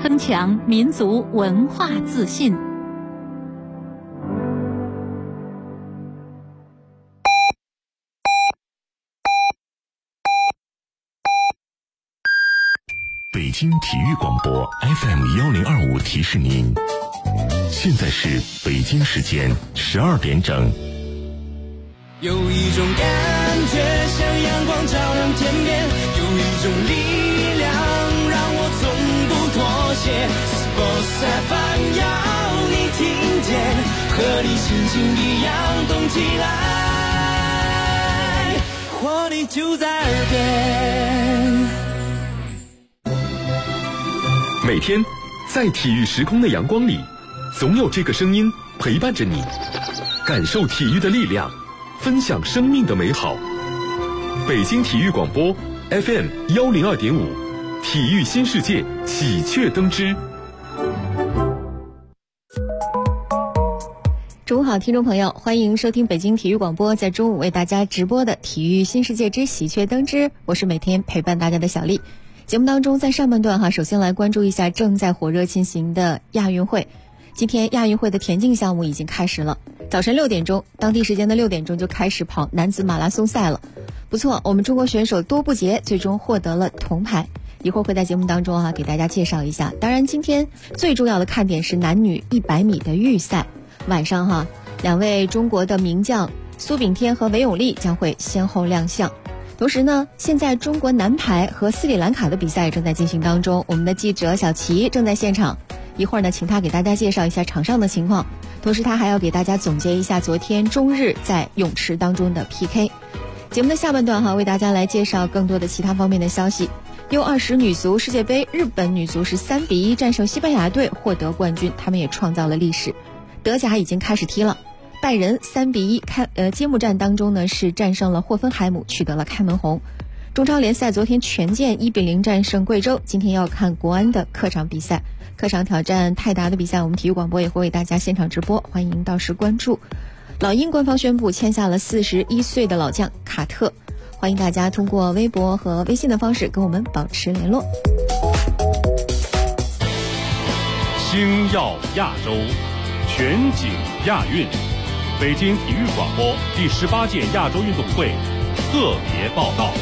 增强民族文化自信。 北京体育广播 FM1025 提示您，现在是北京时间12点整。 有一种感觉像阳光照亮天边，有一种力量让我从不妥协。Sports FM 要你听见，和你心情一样动起来，活力就在耳边。 每天在体育时空的阳光里，总有这个声音陪伴着你，感受体育的力量，分享生命的美好。北京体育广播 FM102.5， 体育新世界喜鹊登枝。 中午好，听众朋友，欢迎收听北京体育广播在中午为大家直播的体育新世界之喜鹊登枝，我是每天陪伴大家的小丽。节目当中，在上半段首先来关注一下正在火热进行的亚运会。今天亚运会的田径项目已经开始了，早晨6点钟，当地时间的6点钟就开始跑男子马拉松赛了。不错，我们中国选手多布杰最终获得了铜牌，一会儿会在节目当中给大家介绍一下。当然，今天最重要的看点是男女100米的预赛，晚上两位中国的名将苏炳添和韦永丽将会先后亮相。同时呢，现在中国男排和斯里兰卡的比赛正在进行当中，我们的记者小齐正在现场，一会儿呢请他给大家介绍一下场上的情况，同时他还要给大家总结一下昨天中日在泳池当中的 PK。 节目的下半段为大家来介绍更多的其他方面的消息。U20 女足世界杯，日本女足是3-1战胜西班牙队获得冠军，他们也创造了历史。德甲已经开始踢了，拜仁3-1揭幕战当中呢是战胜了霍芬海姆，取得了开门红。中超联赛昨天权健1-0战胜贵州，今天要看国安的客场比赛，客场挑战泰达的比赛，我们体育广播也会为大家现场直播，欢迎到时关注。老鹰官方宣布签下了41岁的老将卡特，欢迎大家通过微博和微信的方式跟我们保持联络。 星耀亚洲，全景亚运，北京体育广播第18届亚洲运动会特别报道。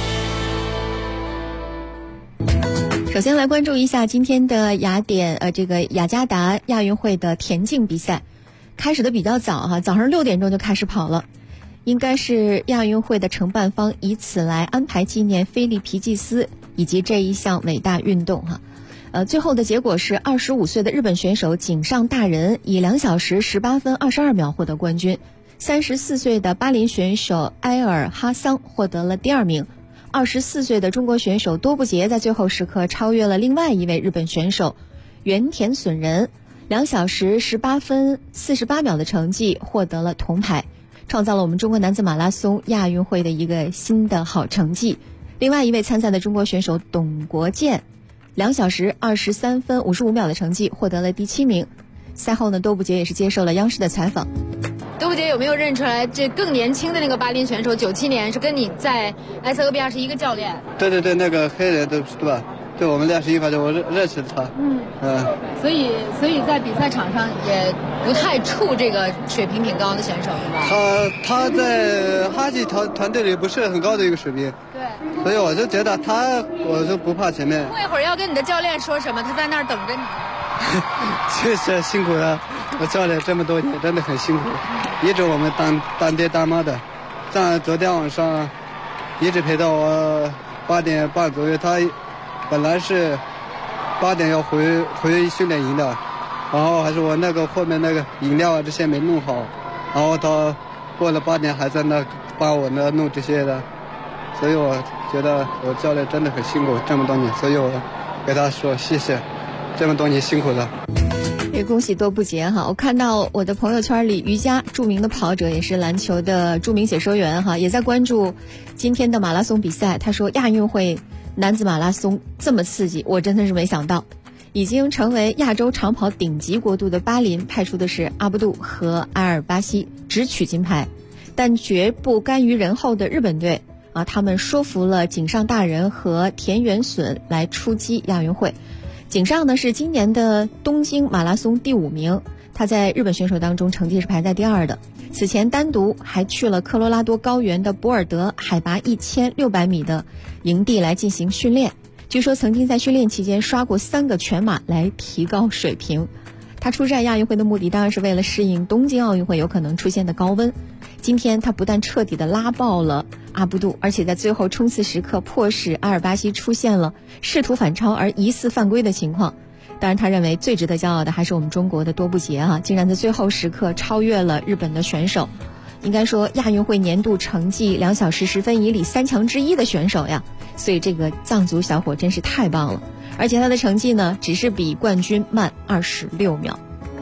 首先来关注一下今天的雅加达亚运会的田径比赛，开始的比较早早上6点钟就开始跑了，应该是亚运会的承办方以此来安排纪念菲利皮济斯以及这一项伟大运动最后的结果是25岁的日本选手井上大人以2小时18分22秒获得冠军，34岁的巴林选手埃尔哈桑获得了第2名，24岁的中国选手多布杰在最后时刻超越了另外一位日本选手原田隼人，2小时18分48秒的成绩获得了铜牌，创造了我们中国男子马拉松亚运会的一个新的好成绩。另外一位参赛的中国选手董国建2小时23分55秒的成绩获得了第7名。赛后呢，多布杰也是接受了央视的采访。 多布杰有没有认出来这更年轻的那个巴林选手97年是跟你在埃塞俄比亚是一个教练？ 对，那个黑人对吧？对，我们练习一反正我认识他。 所以在比赛场上也不太怵这个水平挺高的选手，是吧？ 他在哈基团队里不是很高的一个水平。对。所以我就觉得我就不怕前面。 过一会儿要跟你的教练说什么？他在那儿等着你。 确实辛苦了，我教练这么多年真的很辛苦，一直我们当爹当妈的。像昨天晚上一直陪到我8点半左右，他本来是8点要回训练营的，然后还是我后面那个饮料这些没弄好，然后他过了8点还在那帮我弄这些的，所以我觉得我教练真的很辛苦这么多年，所以我给他说谢谢，这么多年辛苦了。 也恭喜多布杰我看到我的朋友圈里，瑜伽著名的跑者也是篮球的著名解说员也在关注今天的马拉松比赛。他说亚运会男子马拉松这么刺激，我真的是没想到。已经成为亚洲长跑顶级国度的巴林派出的是阿布杜和埃尔巴西只取金牌，但绝不甘于人后的日本队他们说服了井上大人和田原隼来出击亚运会。 井上呢是今年的东京马拉松第5名，他在日本选手当中成绩是排在第2的。此前单独还去了科罗拉多高原的博尔德海拔1600米的营地来进行训练，据说曾经在训练期间刷过3个全马来提高水平。他出战亚运会的目的当然是为了适应东京奥运会有可能出现的高温。今天他不但彻底的拉爆了阿布杜，而且在最后冲刺时刻迫使阿尔巴西出现了试图反超而疑似犯规的情况。当然他认为最值得骄傲的还是我们中国的多布杰竟然在最后时刻超越了日本的选手。应该说亚运会年度成绩2小时10分以里3强之一的选手呀，所以这个藏族小伙真是太棒了。而且他的成绩呢只是比冠军慢26秒。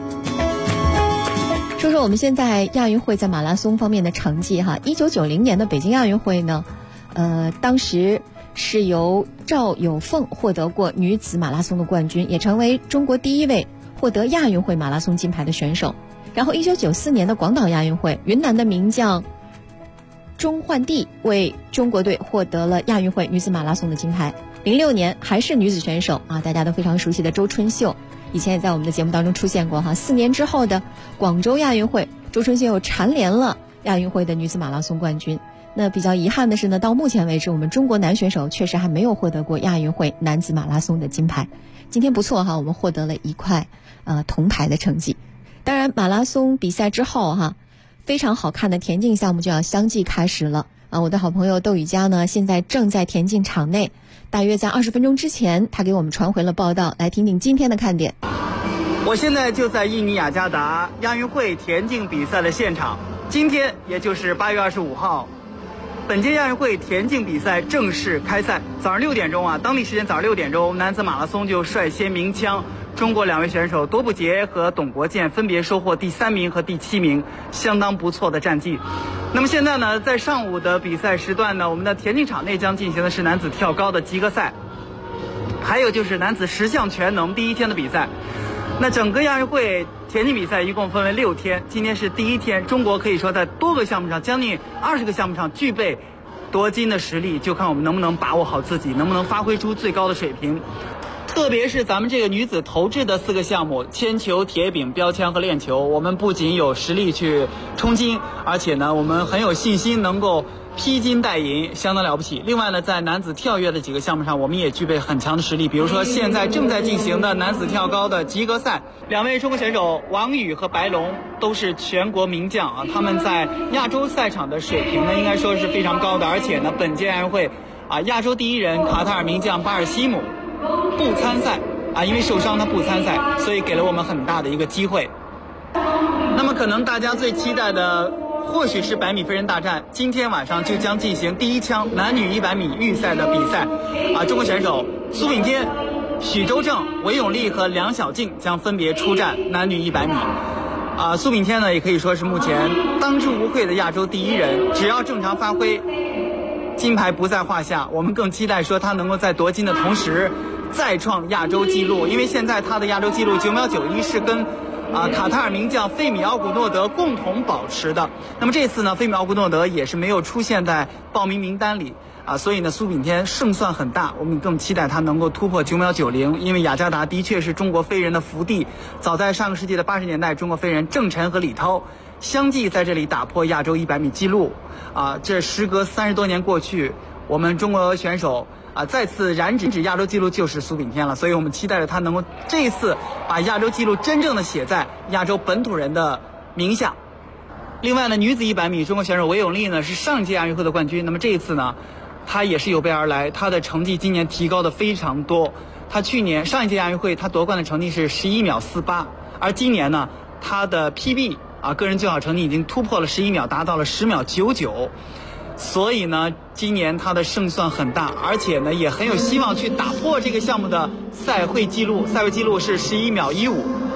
说说我们现在亚运会在马拉松方面的成绩1990年的北京亚运会呢，当时是由赵有凤获得过女子马拉松的冠军，也成为中国第1位获得亚运会马拉松金牌的选手。然后1994年的广岛亚运会，云南的名将钟焕娣为中国队获得了亚运会女子马拉松的金牌。06年还是女子选手大家都非常熟悉的周春秀，以前也在我们的节目当中出现过4年之后的广州亚运会，周春秀又蝉联了亚运会的女子马拉松冠军。那比较遗憾的是呢，到目前为止我们中国男选手确实还没有获得过亚运会男子马拉松的金牌。今天不错我们获得了1块铜牌的成绩。当然马拉松比赛之后非常好看的田径项目就要相继开始了我的好朋友窦宇佳呢现在正在田径场内，大约在20分钟之前他给我们传回了报道，来听听今天的看点。 我现在就在印尼雅加达亚运会田径比赛的现场，今天也就是8月25号，本届亚运会田径比赛正式开赛。早上6点钟当地时间早上6点钟，男子马拉松就率先鸣枪，中国2位选手多布杰和董国建分别收获第3名和第7名，相当不错的战绩。那么现在呢，在上午的比赛时段呢，我们的田径场内将进行的是男子跳高的及格赛，还有就是男子10项全能第1天的比赛。那整个亚运会田径比赛一共分为6天，今天是第1天，中国可以说在多个项目上，将近20个项目上具备夺金的实力，就看我们能不能把握好自己，能不能发挥出最高的水平。特别是咱们这个女子投掷的4个项目，铅球、铁饼、标枪和链球，我们不仅有实力去冲金，而且呢我们很有信心能够披金戴银，相当了不起。另外呢，在男子跳跃的几个项目上，我们也具备很强的实力，比如说现在正在进行的男子跳高的及格赛，2位中国选手王宇和白龙都是全国名将他们在亚洲赛场的水平呢应该说是非常高的。而且呢，本届亚运会亚洲第1人卡塔尔名将巴尔西姆不参赛因为受伤他不参赛，所以给了我们很大的一个机会。那么可能大家最期待的或许是100米飞人大战，今天晚上就将进行第1枪男女100米预赛的比赛中国选手苏炳添、许周正、韦永丽和梁晓静将分别出战男女100米苏炳添呢也可以说是目前当之无愧的亚洲第1人，只要正常发挥，金牌不在话下。我们更期待说他能够在夺金的同时再创亚洲纪录，因为现在他的亚洲纪录9秒91是跟卡塔尔名将费米奥古诺德共同保持的。那么这次呢，费米奥古诺德也是没有出现在报名名单里所以呢苏炳添胜算很大，我们更期待他能够突破9秒90，因为雅加达的确是中国飞人的福地。早在上个世纪的80年代，中国飞人郑晨和李涛相继在这里打破亚洲100米纪录这时隔30多年过去，我们中国选手再次染指亚洲纪录就是苏炳添了，所以我们期待着他能够这一次把亚洲纪录真正的写在亚洲本土人的名下。另外呢，女子100米中国选手韦永丽呢是上届亚运会的冠军，那么这一次呢她也是有备而来，她的成绩今年提高的非常多。她去年上一届亚运会她夺冠的成绩是11秒48，而今年呢她的 PB个人最好成绩已经突破了11秒，达到了10秒99。所以呢，今年他的胜算很大，而且呢也很有希望去打破这个项目的赛会纪录，赛会纪录是11秒15。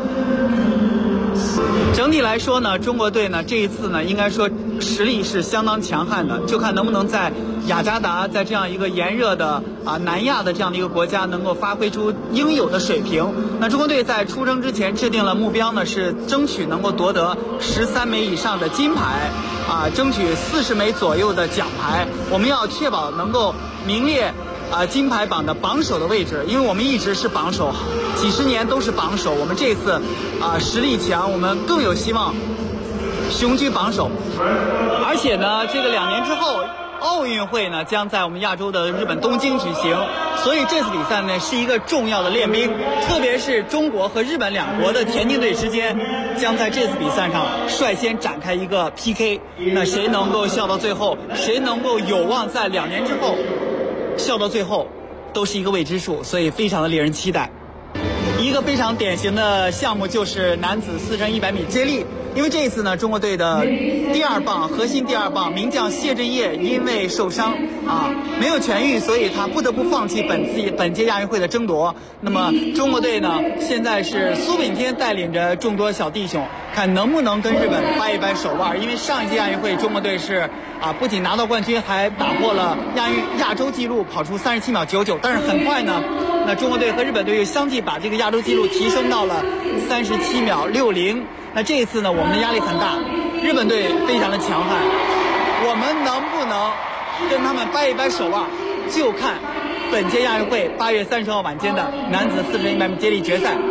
整体来说呢，中国队呢这一次呢应该说实力是相当强悍的，就看能不能在雅加达，在这样一个炎热的南亚的这样的一个国家能够发挥出应有的水平。那中国队在出征之前制定了目标呢，是争取能够夺得13枚以上的金牌争取40枚左右的奖牌。我们要确保能够名列金牌榜的榜首的位置，因为我们一直是榜首，几十年都是榜首。我们这次实力强，我们更有希望雄居榜首。而且呢，这个2年之后，奥运会呢将在我们亚洲的日本东京举行，所以这次比赛呢是一个重要的练兵，特别是中国和日本两国的田径队之间将在这次比赛上率先展开一个 PK。那谁能够笑到最后，谁能够有望在2年之后笑到最后，都是一个未知数，所以非常的令人期待。一个非常典型的项目就是男子4乘100米接力，因为这一次呢，中国队的核心第二棒名将谢震业因为受伤没有痊愈，所以他不得不放弃本届亚运会的争夺。那么中国队呢，现在是苏炳添带领着众多小弟兄，看能不能跟日本掰一掰手腕。因为上一届亚运会中国队是不仅拿到冠军，还打破了亚洲纪录，跑出37秒99。但是很快呢，那中国队和日本队又相继把这个亚洲纪录提升到了37秒60。那这一次呢，我们的压力很大，日本队非常的强悍，我们能不能跟他们掰一掰手腕，就看本届亚运会8月30号晚间的男子4乘100米接力决赛。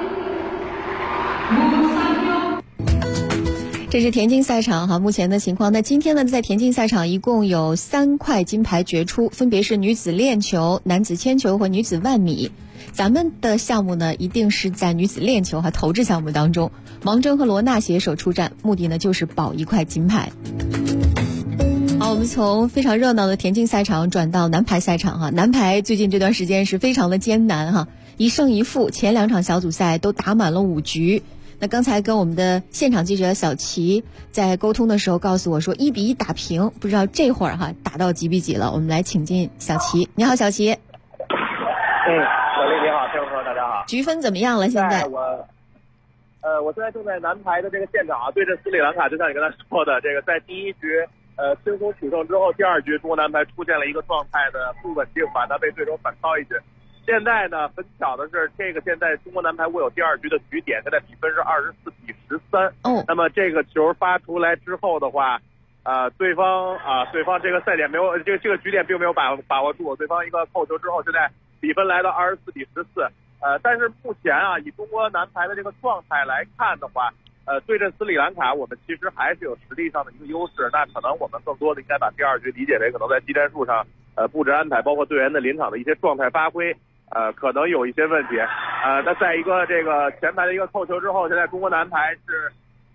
这是田径赛场目前的情况。那今天呢，在田径赛场一共有3块金牌决出，分别是女子链球、男子铅球和女子10000米。咱们的项目呢，一定是在女子链球投掷项目当中，王铮和罗娜携手出战，目的呢就是保1块金牌。好，我们从非常热闹的田径赛场转到男排赛场男排最近这段时间是非常的艰难1胜1负，前2场小组赛都打满了5局。那刚才跟我们的现场记者小齐在沟通的时候告诉我说1比1打平，不知道这会儿打到几比几了。我们来请进小齐。你好，小齐。 小丽你好，听众朋友大家好。 局分怎么样了？现在我现在正在男排的这个现场对阵斯里兰卡，就像你刚才说的，这个在第1局轻松取胜之后，第2局中国男排出现了一个状态的不稳定吧，那被对手反超一局。现在呢，很巧的是，这个现在中国男排握有第2局的局点，现在比分是24比13。那么这个球发出来之后的话，对方这个赛点没有，这个局点并没有把握住，对方一个扣球之后，现在比分来到24比14。但是目前以中国男排的这个状态来看的话，对阵斯里兰卡，我们其实还是有实力上的一个优势。那可能我们更多的应该把第2局理解为可能在技战术上，布置安排，包括队员的临场的一些状态发挥，可能有一些问题。那在一个这个前排的一个扣球之后，现在中国男排是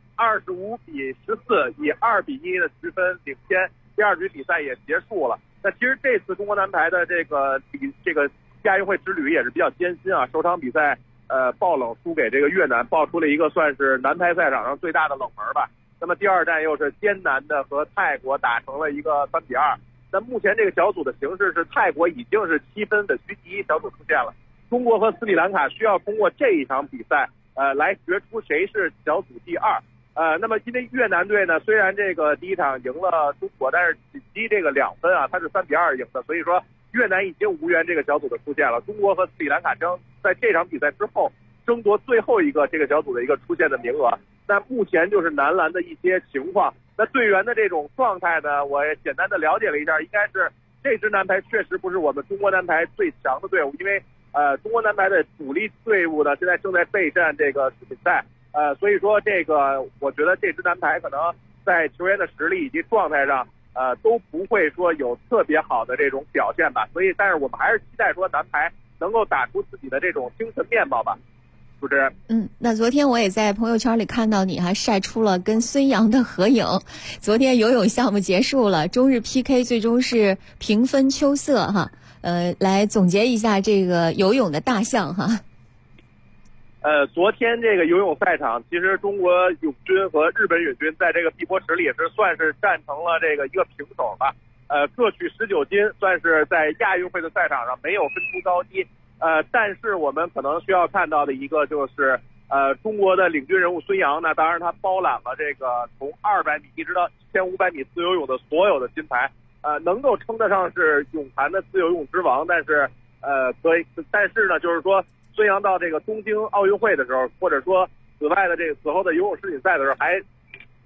25比14，以2比1的局分领先，第2局比赛也结束了。那其实这次中国男排的这个亚运会之旅也是比较艰辛首场比赛爆冷输给这个越南，爆出了一个算是男排赛场上最大的冷门吧。那么第2战又是艰难的和泰国打成了一个3比2。那目前这个小组的形势是泰国已经是7分稳居第1，小组出现了。中国和斯里兰卡需要通过这一场比赛来决出谁是小组第2。那么因为越南队呢，虽然这个第1场赢了中国，但是仅积这个2分它是3比2赢的，所以说越南已经无缘这个小组的出现了。中国和斯里兰卡将在这场比赛之后争夺最后一个这个小组的一个出现的名额。那目前就是男篮的一些情况。那队员的这种状态呢，我也简单的了解了一下，应该是这支男排确实不是我们中国男排最强的队伍，因为中国男排的主力队伍呢现在正在备战这个世锦赛，所以说这个我觉得这支男排可能在球员的实力以及状态上都不会说有特别好的这种表现吧。所以但是我们还是期待说男排能够打出自己的这种精神面貌吧。主持人， 那昨天我也在朋友圈里看到你还晒出了跟孙杨的合影。昨天游泳项目结束了，中日 PK 最终是平分秋色来总结一下这个游泳的大项昨天这个游泳赛场，其实中国泳军和日本泳军在这个碧波池里也是算是战成了这个一个平手吧，各取19金，算是在亚运会的赛场上没有分出高低。但是我们可能需要看到的一个就是中国的领军人物孙杨呢，当然他包揽了这个从200米一直到1500米自由泳的所有的金牌，能够称得上是泳坛的自由泳之王。但是呢，就是说孙杨到这个东京奥运会的时候，或者说此后的游泳世锦赛的时候，还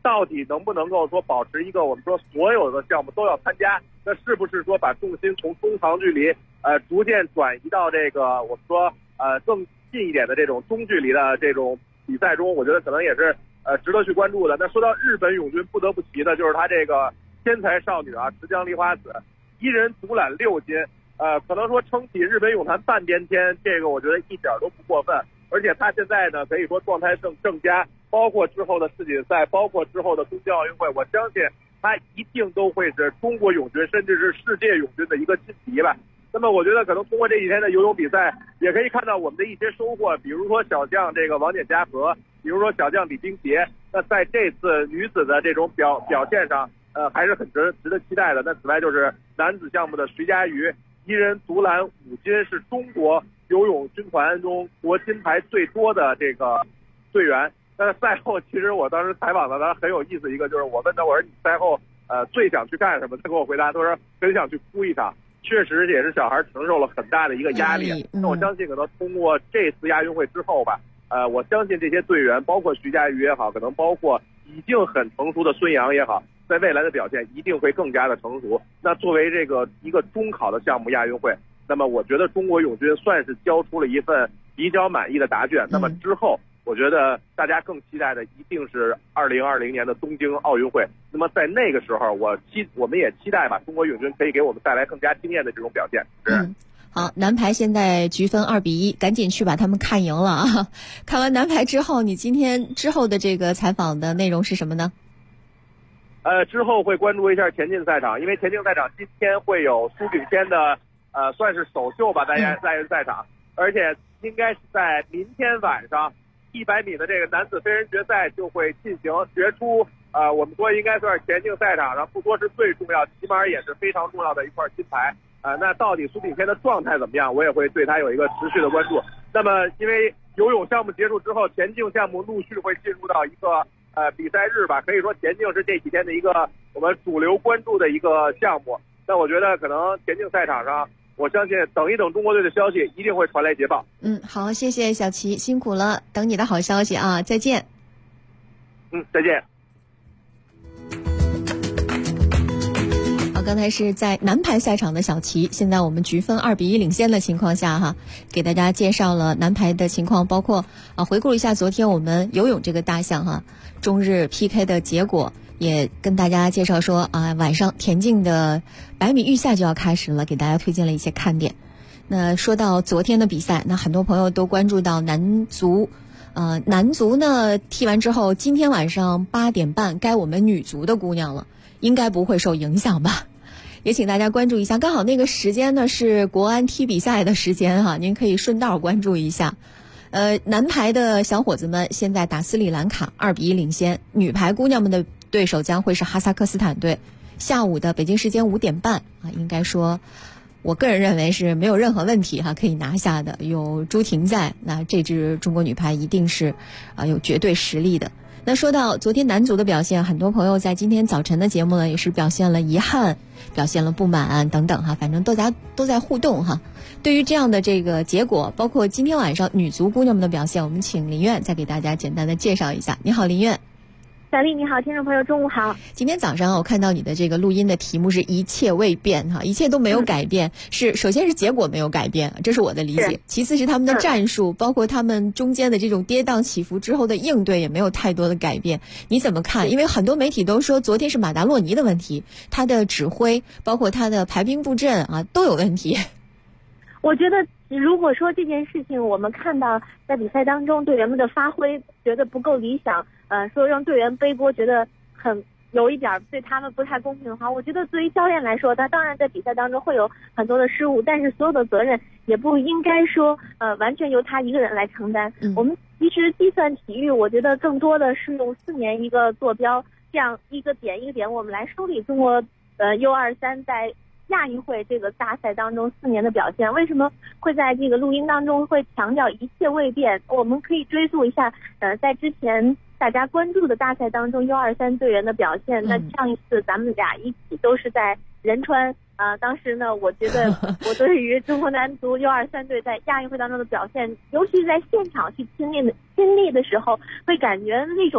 到底能不能够说保持一个我们说所有的项目都要参加？那是不是说把重心从中长距离逐渐转移到这个我们说更近一点的这种中距离的这种比赛中？我觉得可能也是值得去关注的。那说到日本泳军，不得不提的就是她这个天才少女啊，池江璃花子，一人独揽6金，可能说撑起日本泳坛半边天，这个我觉得一点都不过分。而且她现在呢，可以说状态正佳，包括之后的世锦赛，包括之后的东京奥运会，我相信她一定都会是中国泳军甚至是世界泳军的一个劲敌吧。那么我觉得可能通过这几天的游泳比赛，也可以看到我们的一些收获，比如说小将这个王简嘉禾，比如说小将李冰洁，那在这次女子的这种表现上，还是很值得期待的。那此外就是男子项目的徐嘉余，一人独揽5金，是中国游泳军团中夺金牌最多的这个队员。那赛后其实我当时采访的他很有意思，一个就是我问他，我说你赛后最想去干什么？他给我回答，他说很想去哭一场。确实也是小孩承受了很大的一个压力。那我相信可能通过这次亚运会之后吧，我相信这些队员，包括徐嘉余也好，可能包括已经很成熟的孙杨也好，在未来的表现一定会更加的成熟。那作为这个一个中考的项目亚运会，那么我觉得中国泳军算是交出了一份比较满意的答卷。那么之后我觉得大家更期待的一定是2020年的东京奥运会。那么在那个时候，我们也期待吧，中国泳军可以给我们带来更加惊艳的这种表现。 好，男排现在局分2-1，赶紧去把他们看赢了啊！看完男排之后，你今天之后的这个采访的内容是什么呢？ 之后会关注一下田径赛场，因为田径赛场今天会有苏炳添的算是首秀吧，在人赛场，而且应该是在明天晚上100米的这个男子飞人决赛就会进行决出，我们说应该算是田径赛场上不说是最重要，起码也是非常重要的一块金牌。那到底苏炳添的状态怎么样，我也会对他有一个持续的关注。那么因为游泳项目结束之后，田径项目陆续会进入到一个比赛日吧，可以说田径是这几天的一个我们主流关注的一个项目。那我觉得可能田径赛场上，我相信等一等中国队的消息一定会传来捷报。 好，谢谢小齐，辛苦了，等你的好消息啊，再见。 再见。 好，刚才是在男排赛场的小齐，现在我们局分2-1领先的情况下哈，给大家介绍了男排的情况，包括回顾一下昨天我们游泳这个大项哈，中日 PK 的结果，也跟大家介绍说晚上田径的100米预赛就要开始了，给大家推荐了一些看点。那说到昨天的比赛，那很多朋友都关注到男足呢踢完之后，今天晚上8点半该我们女足的姑娘了，应该不会受影响吧？也请大家关注一下，刚好那个时间呢是国安踢比赛的时间哈，您可以顺道关注一下。男排的小伙子们现在打斯里兰卡2-1领先，女排姑娘们的对手将会是哈萨克斯坦队。下午的北京时间5点半应该说我个人认为是没有任何问题可以拿下的。有朱婷在，那这支中国女排一定是有绝对实力的。那说到昨天男足的表现，很多朋友在今天早晨的节目呢也是表现了遗憾，表现了不满等等反正大家都在互动对于这样的这个结果，包括今天晚上女足姑娘们的表现，我们请林苑再给大家简单的介绍一下。你好，林苑。 小丽你好，听众朋友中午好。 今天早上我看到你的这个录音的题目是一切未变一切都没有改变，是首先是结果没有改变，这是我的理解，其次是他们的战术，包括他们中间的这种跌宕起伏之后的应对也没有太多的改变，你怎么看？因为很多媒体都说昨天是马达洛尼的问题，他的指挥包括他的排兵布阵都有问题。 我觉得如果说这件事情我们看到在比赛当中队员们的发挥觉得不够理想，说让队员背锅觉得很有一点对他们不太公平的话，我觉得作为教练来说，他当然在比赛当中会有很多的失误，但是所有的责任也不应该说完全由他一个人来承担。我们其实计算体育，我觉得更多的是用4年一个坐标，这样一个点一个点我们来梳理中国U23在亚运会这个大赛当中4年的表现。为什么会在这个录音当中会强调一切未变？我们可以追溯一下在之前大家关注的大赛当中 U23 队员的表现。那上一次咱们俩一起都是在仁川当时呢我觉得我对于中国男足 U23 队在亚运会当中的表现，尤其是在现场去亲历的时候，会感觉那种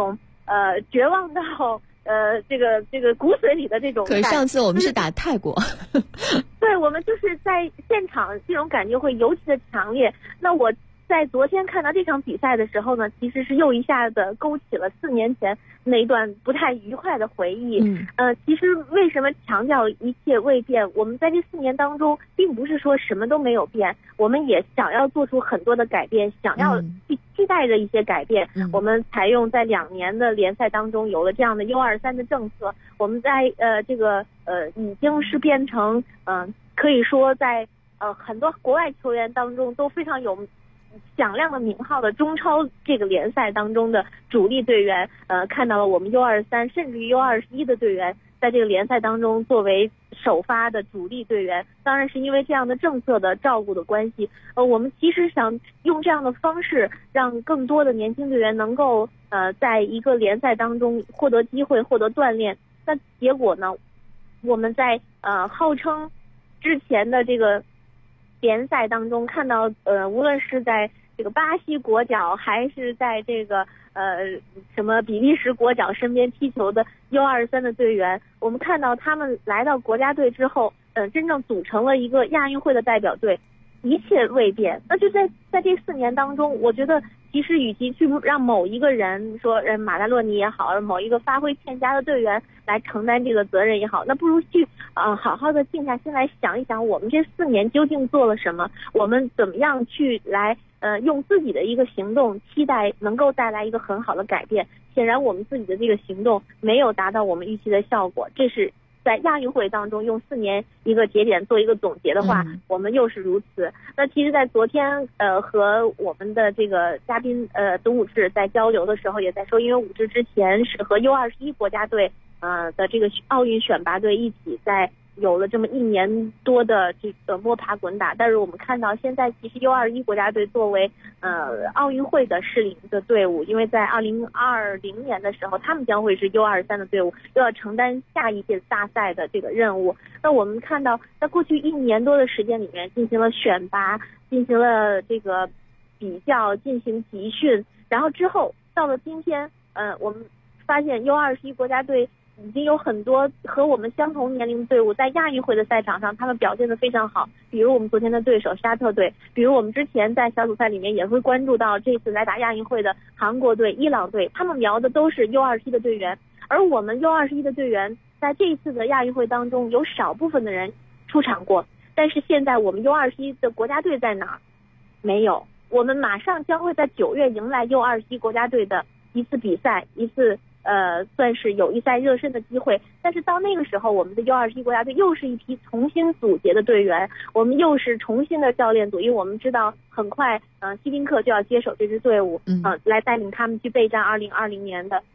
绝望到这个骨髓里的这种感觉。 可上次我们是打泰国， 对，我们就是在现场这种感觉会尤其的强烈。那我在昨天看到这场比赛的时候呢，其实是又一下子勾起了4年前那一段不太愉快的回忆。其实为什么强调一切未变？我们在这4年当中，并不是说什么都没有变，我们也想要做出很多的改变，想要去期待着一些改变。我们采用在2年的联赛当中有了这样的 U23 的政策，我们在已经是变成可以说在很多国外球员当中都非常有响亮的名号的中超这个联赛当中的主力队员，看到了我们 U23 甚至于 U21 的队员在这个联赛当中作为首发的主力队员。当然是因为这样的政策的照顾的关系，我们其实想用这样的方式让更多的年轻队员能够在一个联赛当中获得机会，获得锻炼。那结果呢，我们在号称之前的这个联赛当中看到无论是在这个巴西国脚还是在这个什么比利时国脚身边踢球的 U23 的队员，我们看到他们来到国家队之后真正组成了一个亚运会的代表队，一切未变。那就在这4年当中，我觉得其实与其去让某一个人说马达洛尼也好，某一个发挥欠佳的队员来承担这个责任也好，那不如去好好的静下心来想一想，我们这4年究竟做了什么，我们怎么样去来用自己的一个行动期待能够带来一个很好的改变。显然我们自己的这个行动没有达到我们预期的效果，这是在亚运会当中用4年一个节点做一个总结的话，我们又是如此。那其实在昨天和我们的这个嘉宾董武志在交流的时候也在说，因为武志之前是和 U21 国家队的这个奥运选拔队一起在有了这么1年多的这个摸爬滚打，但是我们看到现在其实 U21 国家队作为奥运会的适龄的队伍，因为在2020年的时候他们将会是 U23 的队伍，又要承担下一届大赛的这个任务。那我们看到在过去1年多的时间里面进行了选拔，进行了这个比较，进行集训，然后之后到了今天我们发现 U21 国家队已经有很多和我们相同年龄的队伍在亚运会的赛场上他们表现得非常好，比如我们昨天的对手沙特队，比如我们之前在小组赛里面也会关注到这次来打亚运会的韩国队、伊朗队，他们瞄的都是 U21 的队员。而我们 U21 的队员在这一次的亚运会当中有少部分的人出场过，但是现在我们 U21 的国家队在哪儿？没有。我们马上将会在9月迎来 U21 国家队的一次比赛，一次算是友谊赛热身的机会。但是到那个时候，我们的 U21 国家队又是一批重新组结的队员，我们又是重新的教练组，因为我们知道很快希丁克就要接手这支队伍，来带领他们去备战2020年的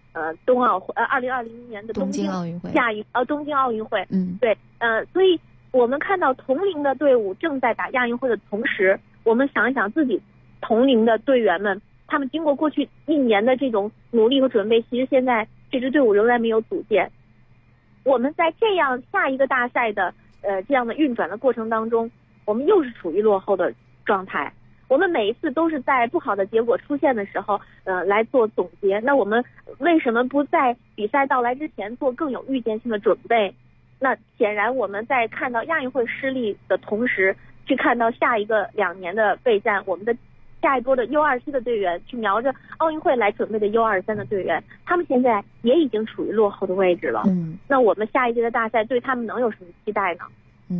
2020年的东京奥运会东京奥运会。对，所以我们看到同龄的队伍正在打亚运会的同时，我们想一想自己同龄的队员们，他们经过过去1年的这种努力和准备，其实现在这支队伍仍然没有组建。我们在这样下一个大赛的这样的运转的过程当中，我们又是处于落后的状态。我们每一次都是在不好的结果出现的时候来做总结，那我们为什么不在比赛到来之前做更有预见性的准备？那显然我们在看到亚运会失利的同时，去看到下一个2年的备战，我们的下一波的 U27 的队员去瞄着奥运会来准备的 U23 的队员，他们现在也已经处于落后的位置了。那我们下一届的大赛对他们能有什么期待呢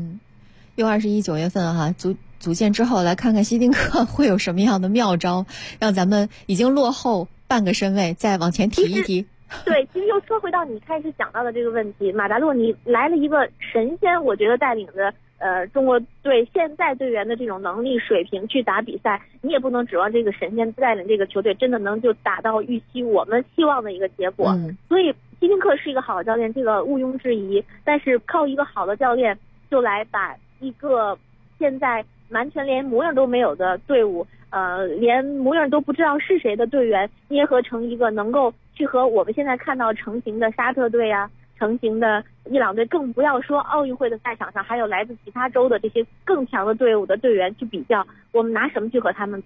？U21 9月份哈组建之后，来看看希丁克会有什么样的妙招，让咱们已经落后半个身位再往前提一提。 对，其实又说回到你开始讲到的这个问题，马达洛尼来了一个神仙，我觉得带领着中国队现在队员的这种能力水平去打比赛，你也不能指望这个神仙带领这个球队真的能就打到预期我们希望的一个结果。所以希丁克是一个好教练，这个毋庸置疑，但是靠一个好的教练就来把一个现在完全连模样都没有的队伍连模样都不知道是谁的队员捏合成一个能够去和我们现在看到成型的沙特队啊，成型的伊朗队，更不要说奥运会的赛场上还有来自其他州的这些更强的队伍的队员去比较，我们拿什么去和他们比？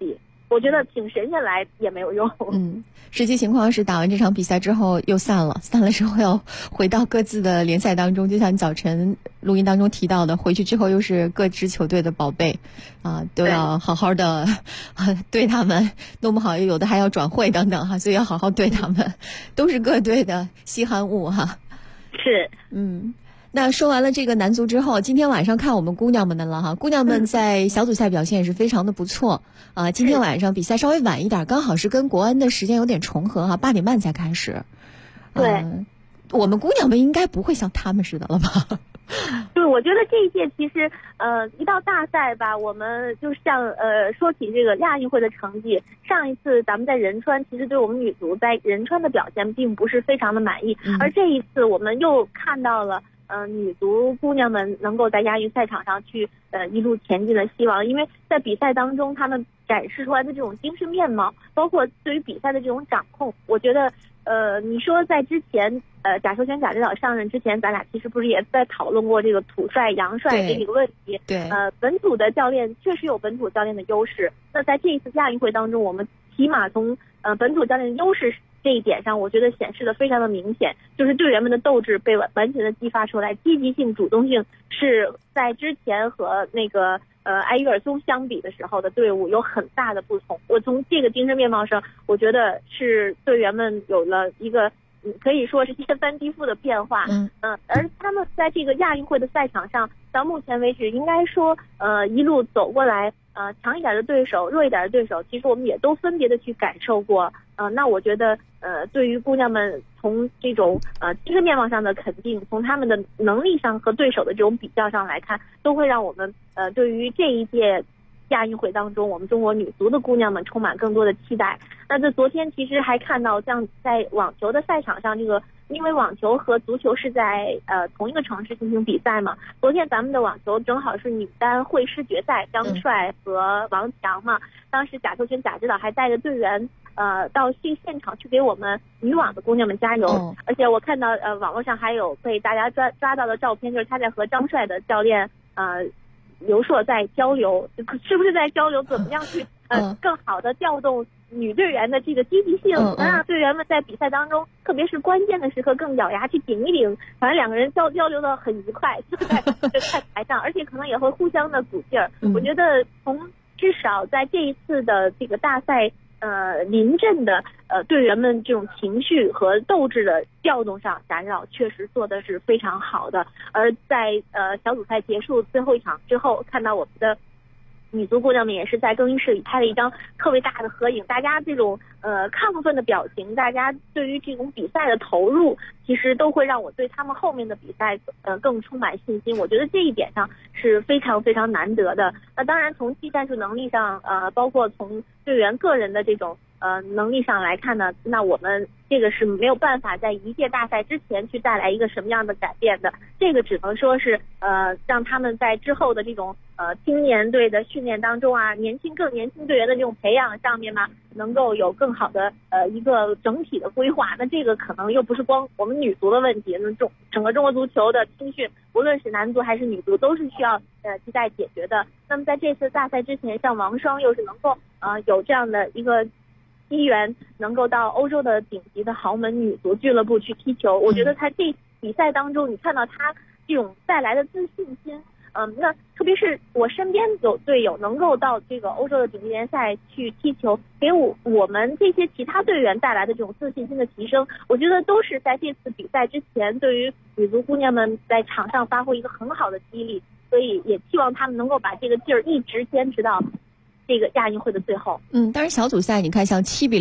我觉得请神仙来也没有用。 实际情况是打完这场比赛之后又散了之后要回到各自的联赛当中，就像你早晨录音当中提到的，回去之后又是各支球队的宝贝都要好好的对他们，弄不好有的还要转会等等所以要好好对他们，都是各队的稀罕物是。 那说完了这个男足之后，今天晚上看我们姑娘们的了姑娘们在小组赛表现也是非常的不错今天晚上比赛稍微晚一点，刚好是跟国安的时间有点重合8点半才开始。 对， 我们姑娘们应该不会像他们似的了吧？ 对，我觉得这一届其实一到大赛吧，我们就像说起这个亚运会的成绩，上一次咱们在仁川其实对我们女足在仁川的表现并不是非常的满意，而这一次我们又看到了女足姑娘们能够在亚运赛场上去一路前进的希望，因为在比赛当中她们展示出来的这种精神面貌，包括对于比赛的这种掌控，我觉得你说在之前贾秀全贾指导上任之前，咱俩其实不是也在讨论过这个土帅洋帅这个问题。 对， 本土的教练确实有本土教练的优势，那在这一次亚运会当中，我们起码从本土教练的优势这一点上，我觉得显示的非常的明显，就是队员们的斗志被完全的激发出来，积极性、主动性是在之前和那个埃约尔松相比的时候的队伍有很大的不同。我从这个精神面貌上，我觉得是队员们有了一个可以说是天翻地覆的变化。而他们在这个亚运会的赛场上，到目前为止应该说一路走过来，强一点的对手、弱一点的对手，其实我们也都分别的去感受过。那我觉得对于姑娘们从这种精神面貌上的肯定，从他们的能力上和对手的这种比较上来看，都会让我们对于这一届亚运会当中我们中国女足的姑娘们充满更多的期待。那在昨天其实还看到像在网球的赛场上，这个因为网球和足球是在同一个城市进行比赛嘛，昨天咱们的网球正好是女单会师决赛，张帅和王强嘛，当时贾秀全贾指导还带着队员到现场去给我们女网的姑娘们加油。而且我看到网络上还有被大家抓到的照片，就是他在和张帅的教练刘硕在交流，是不是在交流怎么样去更好的调动女队员的这个积极性，能让队员们在比赛当中，特别是关键的时刻更咬牙去顶一顶。反正两个人交流的很愉快，就在看台上，而且可能也会互相的鼓劲儿。我觉得从至少在这一次的这个大赛临阵的队员们这种情绪和斗志的调动上，贾指导确实做的是非常好的。而在小组赛结束最后一场之后，看到我们的女足姑娘们也是在更衣室里拍了一张特别大的合影，大家这种亢奋的表情，大家对于这种比赛的投入，其实都会让我对他们后面的比赛更充满信心。我觉得这一点上是非常非常难得的。那当然从技战术能力上包括从队员个人的这种能力上来看呢，那我们这个是没有办法在一届大赛之前去带来一个什么样的改变的，这个只能说是让他们在之后的这种青年队的训练当中更年轻队员的这种培养上面嘛，能够有更好的一个整体的规划。那这个可能又不是光我们女足的问题，那整个中国足球的青训，无论是男足还是女足，都是需要亟待解决的。那么在这次大赛之前，像王霜又是能够有这样的一个机缘，能够到欧洲的顶级的豪门女足俱乐部去踢球，我觉得他这比赛当中，你看到他这种带来的自信心，那特别是我身边有队友能够到这个欧洲的顶级联赛去踢球，给我们这些其他队员带来的这种自信心的提升，我觉得都是在这次比赛之前对于女足姑娘们在场上发挥一个很好的激励，所以也希望他们能够把这个劲儿一直坚持到这个亚运会的最后。当然小组赛你看像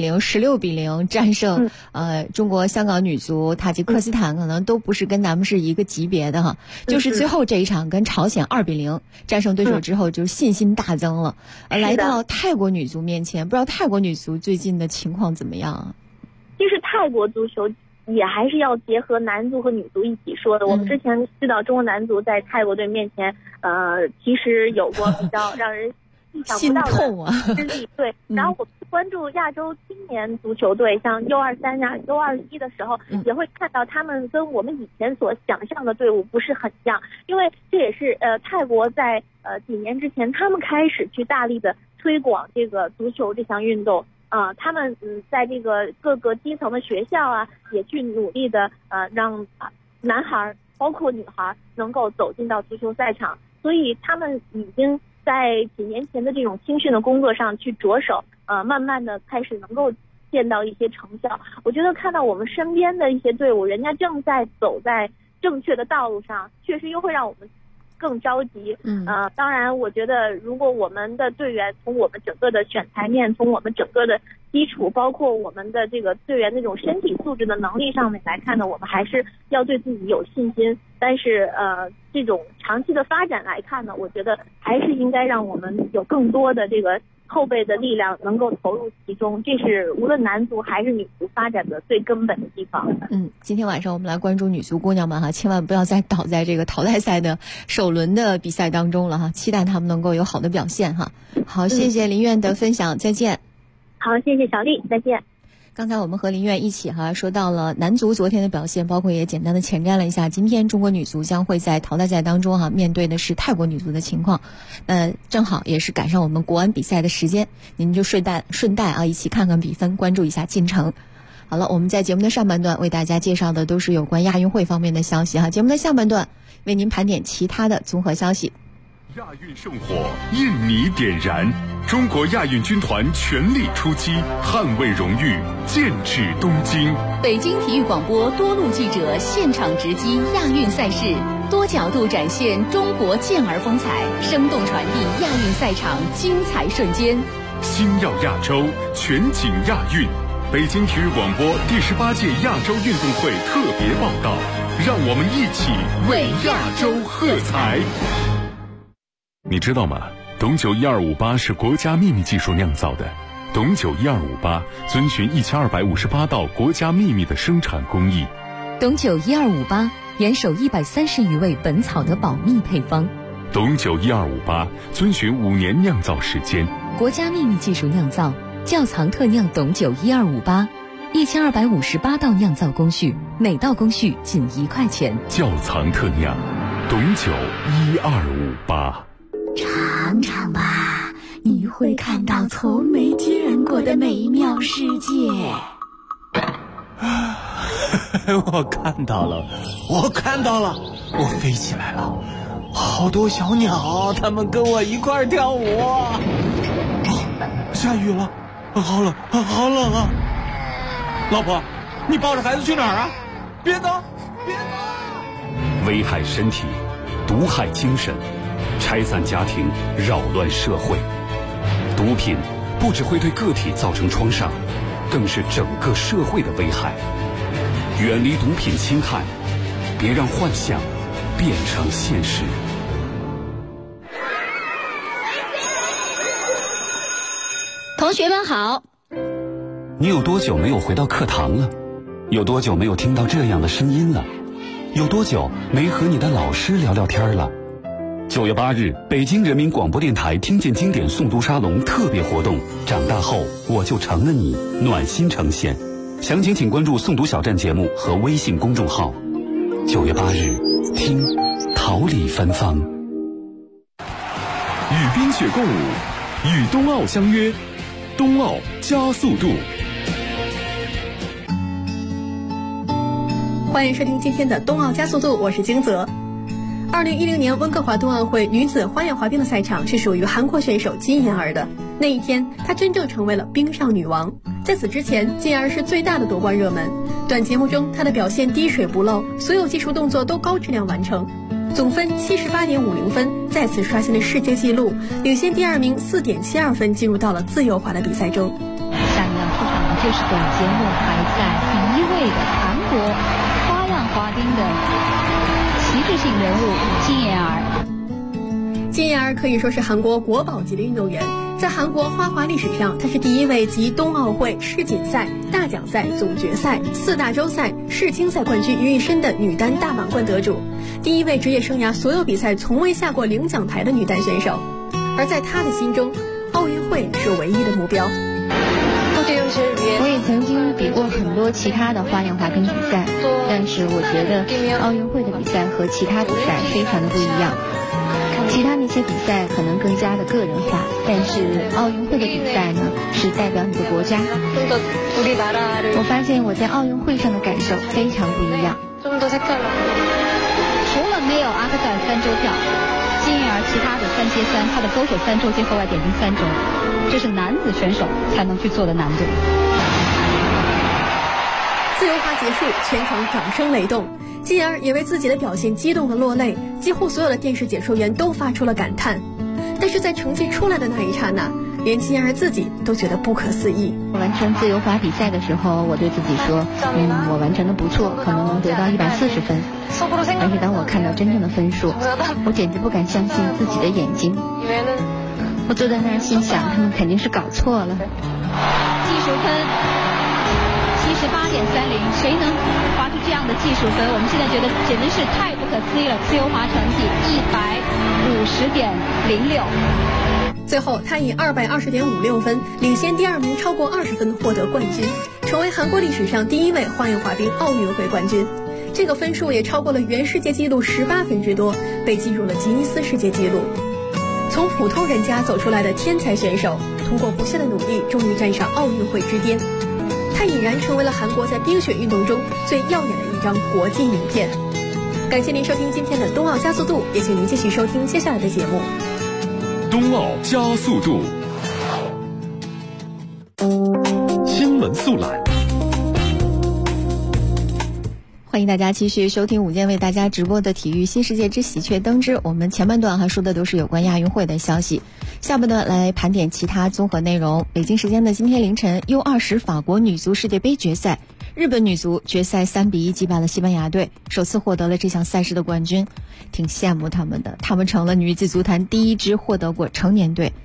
7-0、16-0战胜中国香港女足、塔吉克斯坦，可能都不是跟咱们是一个级别的哈。就是最后这一场跟朝鲜2-0战胜对手之后，就信心大增了。来到泰国女足面前，不知道泰国女足最近的情况怎么样啊？就是泰国足球也还是要结合男足和女足一起说的。我们之前知道中国男足在泰国队面前其实有过比较让人心痛啊！对，然后我们关注亚洲青年足球队，像U23呀、U21的时候，也会看到他们跟我们以前所想象的队伍不是很像，因为这也是泰国在几年之前他们开始去大力的推广这个足球这项运动。他们在这个各个基层的学校啊，也去努力的让男孩包括女孩能够走进到足球赛场，所以他们已经在几年前的这种青训的工作上去着手，慢慢的开始能够见到一些成效。我觉得看到我们身边的一些队伍，人家正在走在正确的道路上，确实又会让我们更着急。当然我觉得如果我们的队员从我们整个的选材面，从我们整个的基础，包括我们的这个队员那种身体素质的能力上面来看呢，我们还是要对自己有信心。但是这种长期的发展来看呢，我觉得还是应该让我们有更多的这个后备的力量能够投入其中，这是无论男足还是女足发展的最根本的地方。 今天晚上我们来关注女足姑娘们哈，千万不要再倒在这个淘汰赛的首轮的比赛当中了哈，期待她们能够有好的表现哈。好，谢谢林苑的分享，再见。 好，谢谢小丽，再见。 刚才我们和林苑一起说到了男足昨天的表现，包括也简单的前瞻了一下今天中国女足将会在淘汰赛当中面对的是泰国女足的情况。正好也是赶上我们国安比赛的时间，您就顺带一起看看比分，关注一下进程。好了，我们在节目的上半段为大家介绍的都是有关亚运会方面的消息节目的下半段为您盘点其他的综合消息。 亚运圣火，印尼点燃，中国亚运军团全力出击，捍卫荣誉，剑指东京。 北京体育广播多路记者现场直击亚运赛事，多角度展现中国健儿风采，生动传递亚运赛场精彩瞬间。 星耀亚洲，全景亚运。北京体育广播第18届亚洲运动会特别报道，让我们一起为亚洲喝彩。你知道吗？董酒1258是国家秘密技术酿造的。董酒1258遵循1258道国家秘密的生产工艺。 董酒1258严守130余味本草的保密配方。 董酒1258遵循5年酿造时间。 国家秘密技术酿造，窖藏特酿董酒1258，1258道酿造工序，每道工序仅1块钱。 窖藏特酿，董酒1258。 尝尝吧，你会看到从没见过的美妙世界。 我看到了，我飞起来了，好多小鸟，它们跟我一块跳舞。下雨了，好冷啊！老婆，你抱着孩子去哪儿啊？别走！ 危害身体，毒害精神，拆散家庭，扰乱社会。毒品不只会对个体造成创伤，更是整个社会的危害。远离毒品侵害，别让幻想变成现实。 同学们好。 你有多久没有回到课堂了？有多久没有听到这样的声音了？有多久没和你的老师聊聊天了？9月8日，北京人民广播电台听见经典诵读沙龙特别活动，长大后我就成了你，暖心呈现。详情请关注诵读小站节目和微信公众号。9月8日，听桃李芬芳。 与冰雪共舞，与冬奥相约，冬奥加速度。 欢迎收听今天的冬奥加速度，我是金泽。2010年温哥华冬奥会女子花样滑冰的赛场是属于韩国选手金妍儿的。那一天，她真正成为了冰上女王。在此之前，金妍儿是最大的夺冠热门。短节目中，她的表现滴水不漏，所有技术动作都高质量完成，总分78.50分，再次刷新了世界纪录，领先第2名4.72分，进入到了自由滑的比赛中。 下面要出场的就是本节目排在第1位的韩国花样滑冰的旗帜性人物金妍儿。 金妍儿可以说是韩国国宝级的运动员，在韩国花滑历史上，她是第1位集冬奥会、世锦赛、大奖赛、总决赛、4大洲赛、世青赛冠军于一身的女单大满贯得主，第1位职业生涯所有比赛从未下过领奖台的女单选手。而在她的心中，奥运会是唯一的目标。 我也曾经比过很多其他的花样滑冰比赛，但是我觉得奥运会的比赛和其他比赛非常的不一样。 其他那些比赛可能更加的个人化，但是奥运会的比赛呢，是代表你的国家。我发现我在奥运会上的感受非常不一样。除了没有阿克塞尔3周票，金妍儿其他的3接3，他的勾手3周接后外点进3周，这是男子选手才能去做的难度。 自由滑结束，全场掌声雷动，金妍儿也为自己的表现激动的落泪，几乎所有的电视解说员都发出了感叹。但是在成绩出来的那一刹那，连金妍儿自己都觉得不可思议。 完成自由滑比赛的时候，我对自己说，我完成的不错，可能能得到140分。但是当我看到真正的分数，我简直不敢相信自己的眼睛。我坐在那儿心想，他们肯定是搞错了。技术分78.30，谁能滑出这样的技术分？我们现在觉得简直是太不可思议了。自由滑成绩150.06。 最后，他以220.56分领先第2名超过20分，获得冠军，成为韩国历史上第1位花样滑冰奥运会冠军。这个分数也超过了原世界纪录18分之多，被记入了吉尼斯世界纪录。从普通人家走出来的天才选手，通过不懈的努力，终于站上奥运会之巅。他已然成为了韩国在冰雪运动中最耀眼的一张国际名片。感谢您收听今天的冬奥加速度，也请您继续收听接下来的节目。 冬奥加速度，新闻速览。 欢迎大家继续收听午间为大家直播的体育新世界之喜鹊登之。我们前半段还说的都是有关亚运会的消息，下半段来盘点其他综合内容。北京时间的今天凌晨 U20 法国女足世界杯决赛，日本女足决赛3比1击败了西班牙队，首次获得了这项赛事的冠军，挺羡慕他们的。他们成了女子足坛第1支获得过成年队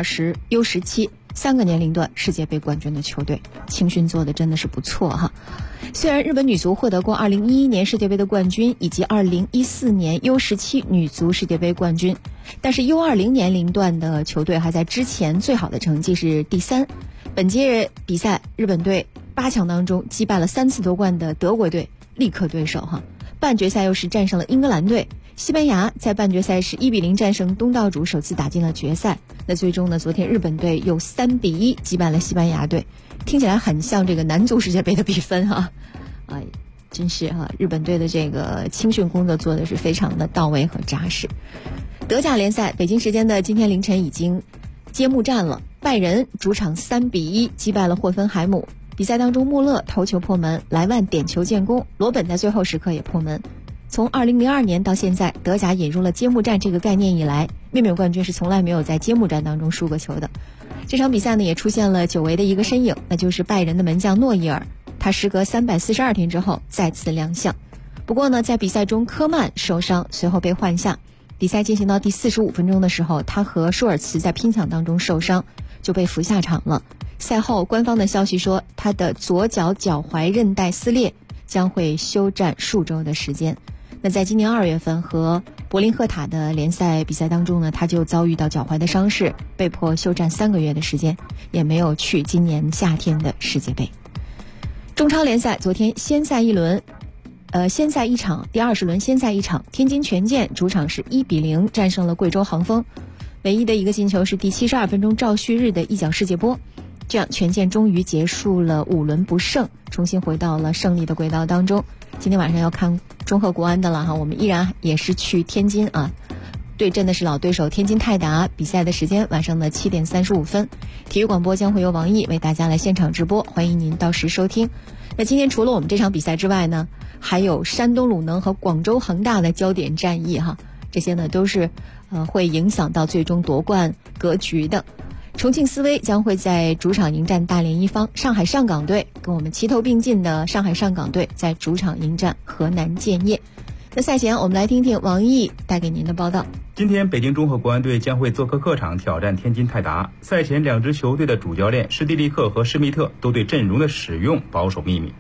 U20、U17 3个年龄段世界杯冠军的球队，青训做的真的是不错哈。虽然日本女足获得过2011年世界杯的冠军以及2014年 U17 女足世界杯冠军，但是 U20 年龄段的球队还在之前最好的成绩是第3。本届比赛日本队8强当中击败了3次夺冠的德国队，力克对手哈。半决赛又是战胜了英格兰队，西班牙在半决赛是1比0战胜东道主，首次打进了决赛。那最终呢，昨天日本队又3比1击败了西班牙队，听起来很像这个男足世界杯的比分哈。真是哈，日本队的这个青训工作做的是非常的到位和扎实。德甲联赛，北京时间的今天凌晨已经揭幕战了，拜仁主场3比1击败了霍芬海姆。比赛当中，穆勒头球破门，莱万点球建功，罗本在最后时刻也破门。从2002年到现在，德甲引入了揭幕战这个概念以来，卫冕冠军是从来没有在揭幕战当中输过球的。这场比赛呢，也出现了久违的一个身影，那就是拜仁的门将诺伊尔，他时隔342天之后再次亮相。不过呢，在比赛中科曼受伤，随后被换下。比赛进行到第45分钟的时候，他和舒尔茨在拼抢当中受伤，就被扶下场了。赛后官方的消息说，他的左脚脚踝韧带撕裂，将会休战数周的时间。那在今年2月份和柏林赫塔的联赛比赛当中呢，他就遭遇到脚踝的伤势，被迫休战3个月的时间，也没有去今年夏天的世界杯。中超联赛昨天先赛一场，第20轮先赛一场，天津权健主场是1比0战胜了贵州杭丰，唯一的一个进球是第72分钟赵旭日的一脚世界波。这样权健终于结束了5轮不胜，重新回到了胜利的轨道当中。今天晚上要看中赫国安的了哈，我们依然也是去天津啊，对阵的是老对手天津泰达。比赛的时间晚上的7点35分，体育广播将会由王毅为大家来现场直播，欢迎您到时收听。那今天除了我们这场比赛之外呢，还有山东鲁能和广州恒大的焦点战役哈，这些呢都是会影响到最终夺冠格局的。重庆斯威将会在主场迎战大连一方，上海上港队跟我们齐头并进的上海上港队在主场迎战河南建业。那赛前我们来听听王毅带给您的报道。 今天北京中赫国安队将会做客客场挑战天津泰达。赛前两支球队的主教练施蒂利克和施密特都对阵容的使用保守秘密。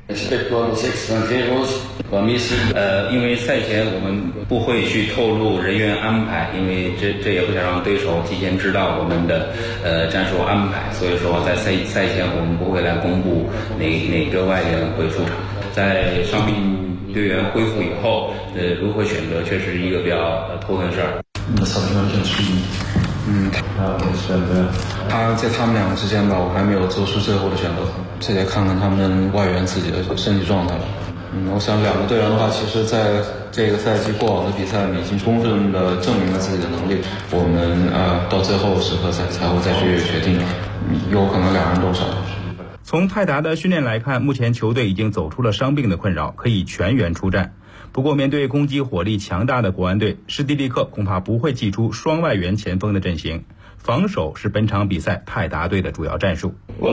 因为赛前我们不会去透露人员安排，因为这也不想让对手提前知道我们的战术安排，所以说在赛前我们不会来公布哪个外援会出场。在伤病队员恢复以后，如何选择确实是一个比较头疼的事儿。 他在他们两个之间吧，我还没有做出最后的选择，这得看看他们外援自己的身体状态了。我想两个队员的话，其实在这个赛季过往的比赛里已经充分的证明了自己的能力。我们到最后时刻才会再去决定，有可能两人都上。 从泰达的训练来看，目前球队已经走出了伤病的困扰，可以全员出战。不过面对攻击火力强大的国安队，施蒂利克恐怕不会祭出双外援前锋的阵型，防守是本场比赛泰达队的主要战术。 我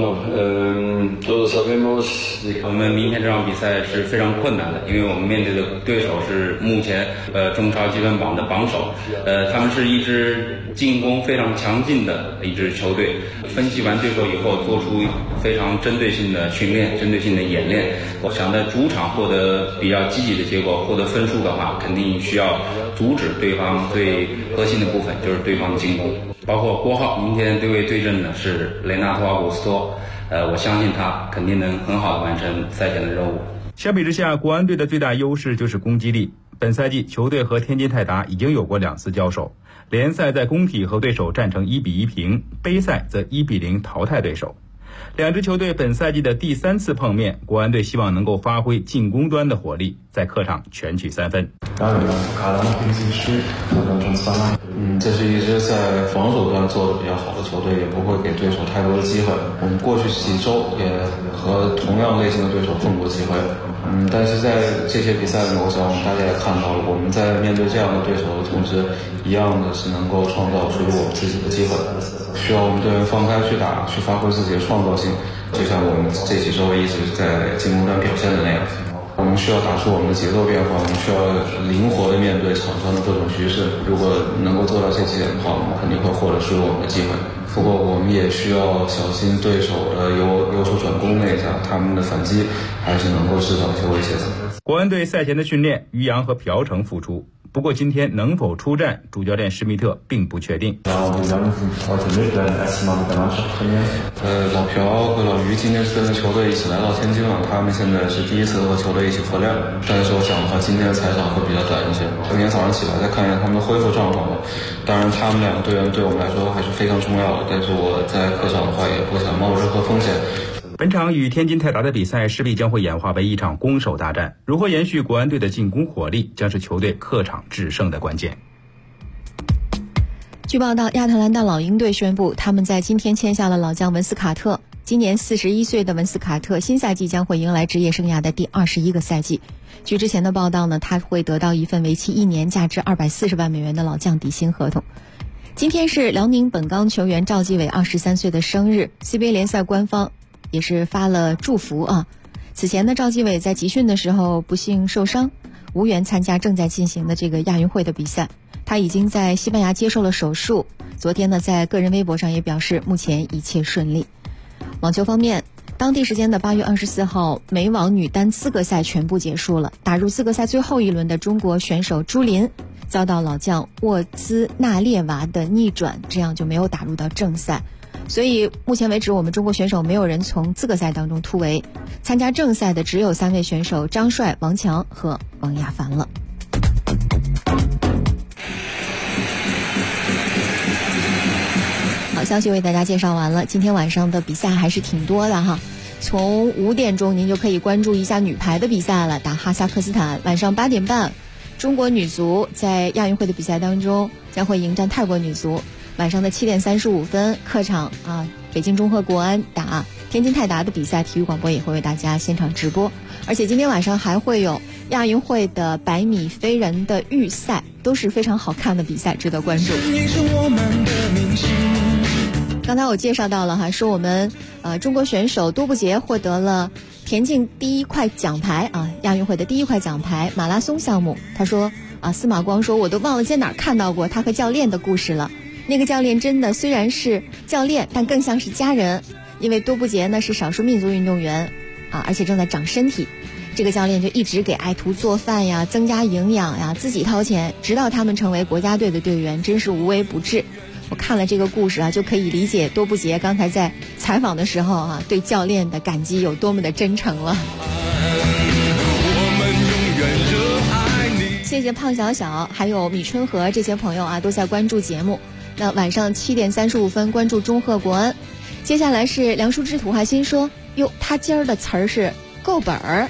们明天这场比赛是非常困难的，因为我们面对的对手是目前中超积分榜的榜首，他们是一支进攻非常强劲的一支球队。分析完对手以后，做出非常针对性的训练、针对性的演练。我想在主场获得比较积极的结果，获得分数的话，肯定需要阻止对方最核心的部分，就是对方的进攻。包括郭浩明天对阵的是雷纳托·奥古斯托，我相信他肯定能很好的完成赛前的任务。 相比之下，国安队的最大优势就是攻击力。本赛季球队和天津泰达已经有过2次交手，联赛在工体和对手战成1-1平，杯赛则1-0淘汰对手。两支球队本赛季的第3次碰面，国安队希望能够发挥进攻端的火力，在客场全取3分。 这是一支在防守端做的比较好的球队，也不会给对手太多的机会。我们过去几周也和同样类型的对手碰过机会，但是在这些比赛里，我想大家也看到了，我们在面对这样的对手的同时，一样的是能够创造属于我们自己的机会。需要我们队员放开去打，去发挥自己的创造性，就像我们这几周一直在进攻端表现的那样。我们需要打出我们的节奏变化，我们需要灵活的面对场上的各种局势。如果能够做到这几点的话，我们肯定会获得属于我们的机会。不过我们也需要小心对手的由守转攻那一下，他们的反击还是能够制造一些威胁的。 国安队赛前的训练，于洋和朴成复出。不过今天能否出战，主教练施密特并不确定。 老朴和老于今天是跟着球队一起来到天津了，他们现在是第一次和球队一起合练。但是我想的话，今天的采场会比较短一些。今天早上起来再看一下他们的恢复状况吧。当然，他们两个队员对我们来说还是非常重要的，但是我在客场的话也不想冒任何风险。 本场与天津泰达的比赛势必将会演化为一场攻守大战，如何延续国安队的进攻火力，将是球队客场制胜的关键。 据报道，亚特兰大老鹰队宣布，他们在今天签下了老将文斯卡特。今年41岁的文斯卡特，新赛季将会迎来职业生涯的第21个赛季。据之前的报道呢，他会得到一份为期1年、价值240万美元的老将底薪合同。今天是辽宁本钢球员赵继伟23岁的生日 ，CBA 联赛官方也是发了祝福啊。此前呢，赵继伟在集训的时候不幸受伤，无缘参加正在进行的这个亚运会的比赛。他已经在西班牙接受了手术，昨天呢，在个人微博上也表示目前一切顺利。网球方面，当地时间的8月24号，美网女单资格赛全部结束了。打入资格赛最后一轮的中国选手朱琳遭到老将沃兹纳列娃的逆转，这样就没有打入到正赛。所以目前为止，我们中国选手没有人从资格赛当中突围，参加正赛的只有3位选手张帅、王强和王亚凡了。好消息为大家介绍完了，今天晚上的比赛还是挺多的哈。从5点钟您就可以关注一下女排的比赛了，打哈萨克斯坦。晚上8点半，中国女足在亚运会的比赛当中将会迎战泰国女足。晚上的7点35分，客场北京中赫国安打天津泰达的比赛，体育广播也会为大家现场直播。而且今天晚上还会有亚运会的100米飞人的预赛，都是非常好看的比赛，值得关注。刚才我介绍到了哈，说我们中国选手多布杰获得了田径第1块奖牌啊，亚运会的第1块奖牌，马拉松项目。他说司马光说，我都忘了在哪儿看到过他和教练的故事了。那个教练真的虽然是教练，但更像是家人。因为多布杰呢是少数民族运动员而且正在长身体，这个教练就一直给爱徒做饭呀，增加营养呀，自己掏钱，直到他们成为国家队的队员，真是无微不至。我看了这个故事就可以理解多布杰刚才在采访的时候对教练的感激有多么的真诚了。 谢谢胖小小还有米春和这些朋友啊，都在关注节目。那晚上7点35分关注中赫国安。接下来是梁淑芝土话新说，哟，他今儿的词儿是够本儿。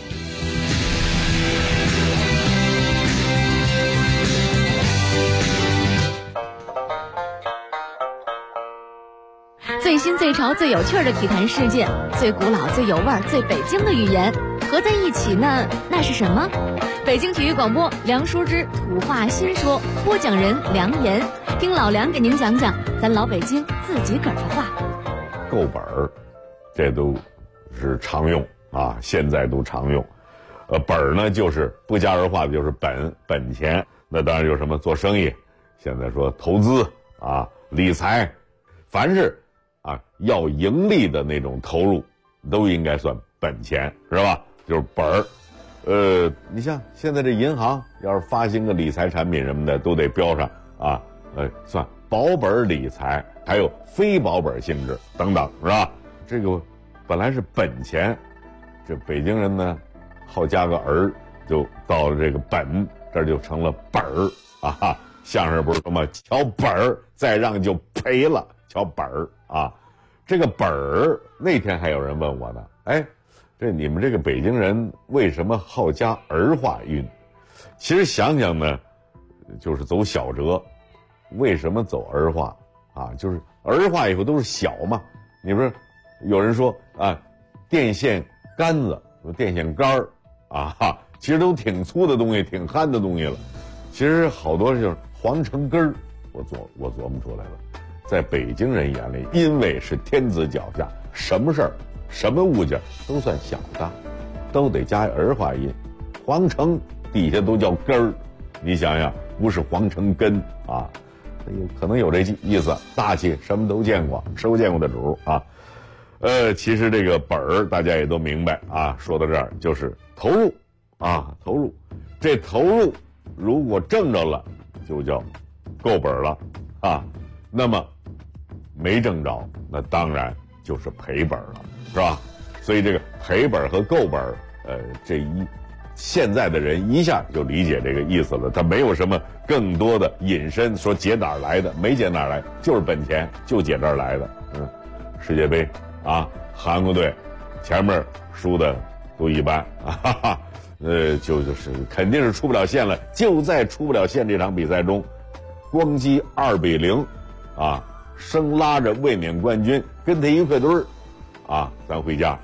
最新最潮最有趣的体坛事件，最古老最有味儿最北京的语言合在一起呢，那是什么？北京体育广播梁淑芝土话新说，播讲人梁岩，听老梁给您讲讲咱老北京自己个儿的话。 够本儿，这都是常用啊，现在都常用。本儿呢就是不加儿化的，就是本钱。那当然就是什么做生意，现在说投资啊、理财，凡是啊要盈利的那种投入，都应该算本钱，是吧？就是本儿。你像现在这银行要是发行个理财产品什么的，都得标上啊，算保本理财，还有非保本性质等等，是吧？这个本来是本钱，这北京人呢好加个儿，就到了这个本，这就成了本儿啊。相声不是说嘛，瞧本儿再让就赔了，瞧本儿啊。这个本儿那天还有人问我呢，哎，这你们这个北京人为什么好加儿化韵？其实想想呢，就是走小折。为什么走儿化啊？就是儿化以后都是小嘛。你不是有人说啊，电线杆子、电线杆儿啊，其实都挺粗的东西，挺憨的东西了。其实好多就是黄成根儿。我琢磨出来了，在北京人眼里，因为是天子脚下，什么事儿、什么物件都算小的，都得加儿化音。黄成底下都叫根儿，你想想，不是黄成根啊。可能有这意思，大气什么都见过，吃过见过的主啊。其实这个本儿大家也都明白啊。说到这儿就是投入啊，投入。这投入如果挣着了，就叫够本了啊。那么没挣着，那当然就是赔本了，是吧？所以这个赔本和够本，现在的人一下就理解这个意思了，他没有什么更多的引申，说解哪儿来的，没解哪儿来，就是本钱，就解这儿来的。世界杯啊，韩国队前面输的都一般啊，就是肯定是出不了线了。就在出不了线这场比赛中，光击2-0，啊，生拉着卫冕冠军跟他一块堆儿，啊，咱回家。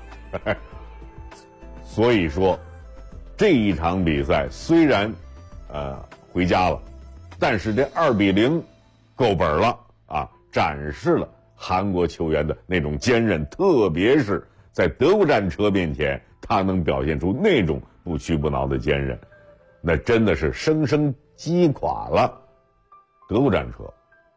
所以说。这一场比赛虽然回家了，但是这2-0够本了啊，展示了韩国球员的那种坚韧，特别是在德国战车面前，他能表现出那种不屈不挠的坚韧，那真的是生生击垮了德国战车。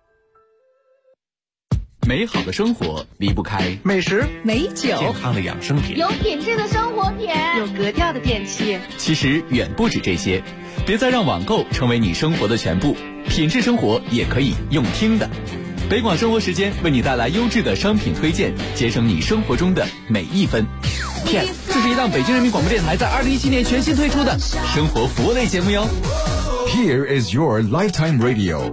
美好的生活离不开美食、 美酒、 健康的养生品， 有品质的生活品，有格调的电器。 其实远不止这些，别再让网购成为你生活的全部，品质生活也可以用听的。北广生活时间为你带来优质的商品推荐，节省你生活中的每一分。Yes， 这是一档北京人民广播电台在2017年全新推出的生活服务类节目哟。 Here is your lifetime radio。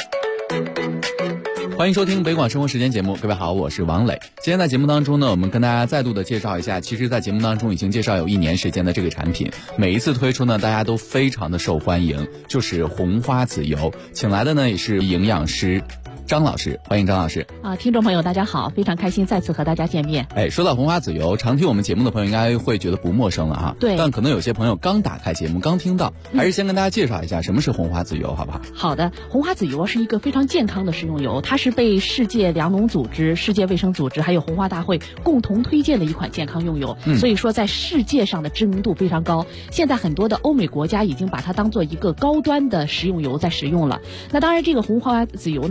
欢迎收听北广生活时间节目，各位好，我是王磊。今天在节目当中呢，我们跟大家再度的介绍一下，其实在节目当中已经介绍有1年时间的这个产品，每一次推出呢，大家都非常的受欢迎，就是红花籽油。请来的呢也是营养师张老师，欢迎张老师。 听众朋友大家好，非常开心再次和大家见面。 说到红花籽油，常听我们节目的朋友应该会觉得不陌生了哈。 对。 但可能有些朋友刚打开节目，刚听到，还是先跟大家介绍一下什么是红花籽油，好不好？ 好的，红花籽油是一个非常健康的食用油，它是被世界粮农组织、世界卫生组织还有红花大会共同推荐的一款健康用油，所以说在世界上的知名度非常高。现在很多的欧美国家已经把它当做一个高端的食用油在使用了。那当然，这个红花籽油呢，它的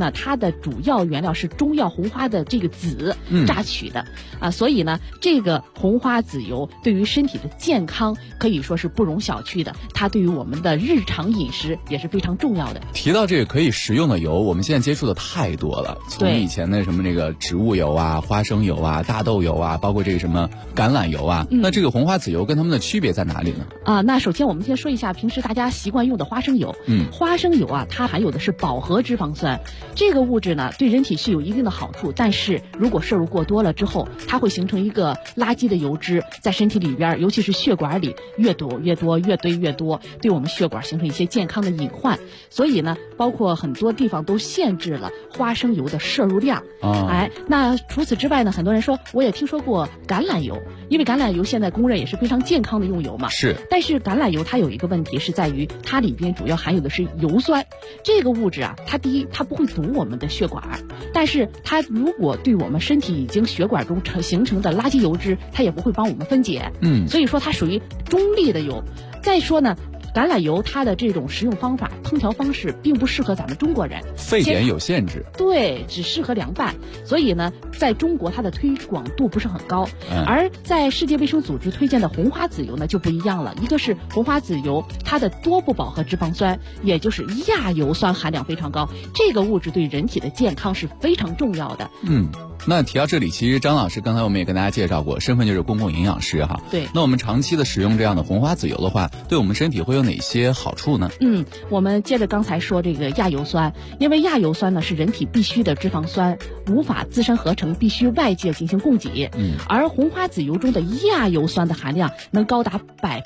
的主要原料是中药红花的这个籽榨取的所以呢，这个红花籽油对于身体的健康可以说是不容小觑的，它对于我们的日常饮食也是非常重要的。 提到这个可以食用的油，我们现在接触的太多了，从以前的什么这个植物油啊、花生油啊、大豆油啊，包括这个什么橄榄油啊，那这个红花籽油跟它们的区别在哪里呢？ 那首先我们先说一下平时大家习惯用的花生油。花生油啊，它含有的是饱和脂肪酸，这个物质呢对人体是有一定的好处，但是如果摄入过多了之后，它会形成一个垃圾的油脂在身体里边，尤其是血管里越多越多，越堆越多，对我们血管形成一些健康的隐患。所以呢，包括很多地方都限制了花生油的摄入量。那除此之外呢，很多人说我也听说过橄榄油，因为橄榄油现在公认也是非常健康的用油嘛。 是。 但是橄榄油它有一个问题是在于它里边主要含有的是油酸，这个物质啊，它第一它不会堵我们的血管，但是它如果对我们身体已经血管中形成的垃圾油脂，它也不会帮我们分解。所以说它属于中立的油。再说呢，橄榄油它的这种食用方法、烹调方式并不适合咱们中国人， 沸点有限制。 对，只适合凉拌。所以呢，在中国它的推广度不是很高。而在世界卫生组织推荐的红花籽油呢就不一样了，一个是红花籽油，它的多不饱和脂肪酸，也就是亚油酸含量非常高，这个物质对人体的健康是非常重要的。 那提到这里，其实张老师刚才我们也跟大家介绍过，身份就是公共营养师哈。 对。 那我们长期的使用这样的红花籽油的话，对我们身体会有哪些好处呢？ 我们接着刚才说这个亚油酸，因为亚油酸呢是人体必需的脂肪酸，无法自身合成，必须外界进行供给。而红花籽油中的亚油酸的含量能高达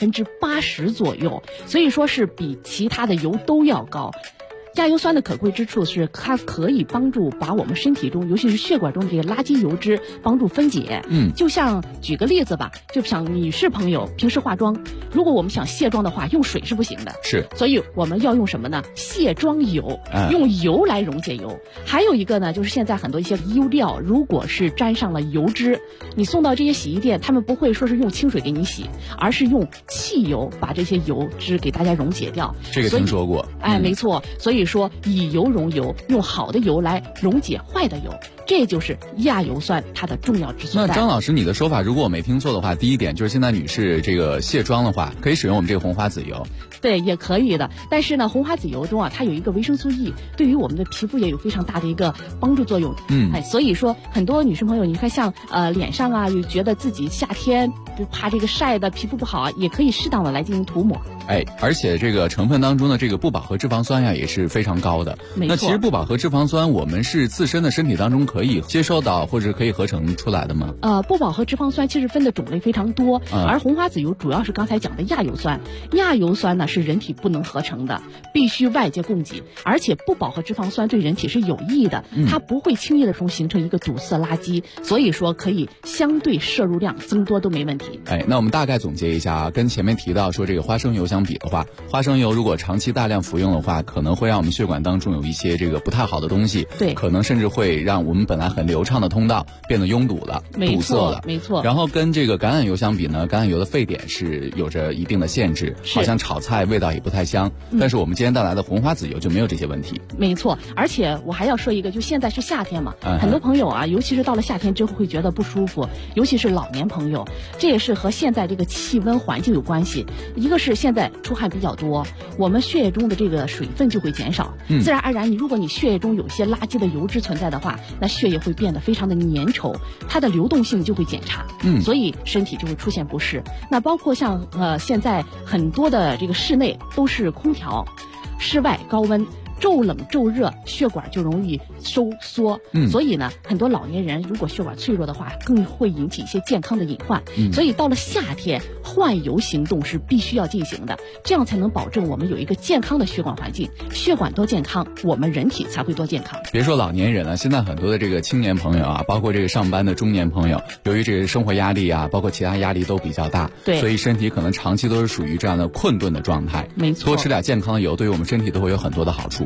80%左右，所以说是比其他的油都要高。亚油酸的可贵之处是它可以帮助把我们身体中，尤其是血管中的这些垃圾油脂帮助分解。就像举个例子吧，就像女士朋友平时化妆，如果我们想卸妆的话，用水是不行的。 是。 所以我们要用什么呢？卸妆油，用油来溶解油。还有一个呢，就是现在很多一些衣料，如果是沾上了油脂，你送到这些洗衣店，他们不会说是用清水给你洗，而是用汽油把这些油脂给大家溶解掉。 这个听说过。 没错。所以说以油溶油，用好的油来溶解坏的油，这就是亚油酸它的重要之所在。 那张老师，你的说法如果我没听错的话，第一点就是现在女士这个卸妆的话，可以使用我们这个红花籽油。 对，也可以的。但是呢，红花籽油中啊，它有一个维生素 E， 对于我们的皮肤也有非常大的一个帮助作用。所以说很多女生朋友，你看像脸上啊，有觉得自己夏天不怕这个晒的皮肤不好啊，也可以适当的来进行涂抹。 而且这个成分当中的这个不饱和脂肪酸呀，也是非常高的。 没错。 那其实不饱和脂肪酸，我们是自身的身体当中可以接受到或者可以合成出来的吗？ 不饱和脂肪酸其实分的种类非常多，而红花籽油主要是刚才讲的亚油酸。亚油酸呢是人体不能合成的，必须外界供给，而且不饱和脂肪酸对人体是有益的，它不会轻易的中形成一个堵塞垃圾，所以说可以相对摄入量增多都没问题。 那我们大概总结一下啊，跟前面提到说这个花生油相比的话，花生油如果长期大量服用的话，可能会让我们血管当中有一些这个不太好的东西， 对， 可能甚至会让我们本来很流畅的通道变得拥堵了，堵塞了。 没错。 然后跟这个橄榄油相比呢，橄榄油的沸点是有着一定的限制，好像炒菜味道也不太香。但是我们今天带来的红花籽油就没有这些问题。 没错。而且我还要说一个，就现在是夏天嘛，很多朋友啊，尤其是到了夏天之后会觉得不舒服，尤其是老年朋友，这也是和现在这个气温环境有关系。一个是现在出汗比较多，我们血液中的这个水分就会减少，自然而然如果你血液中有些垃圾的油脂存在的话，那血液会变得非常的粘稠，它的流动性就会减差，所以身体就会出现不适。那包括像现在很多的这个室内都是空调，室外高温，骤冷骤热，血管就容易收缩，所以呢，很多老年人如果血管脆弱的话，更会引起一些健康的隐患。所以到了夏天，换油行动是必须要进行的，这样才能保证我们有一个健康的血管环境。血管多健康，我们人体才会多健康。 别说老年人了，现在很多的这个青年朋友啊，包括这个上班的中年朋友，由于这个生活压力啊，包括其他压力都比较大， 对， 所以身体可能长期都是属于这样的困顿的状态。 没错， 多吃点健康的油，对于我们身体都会有很多的好处。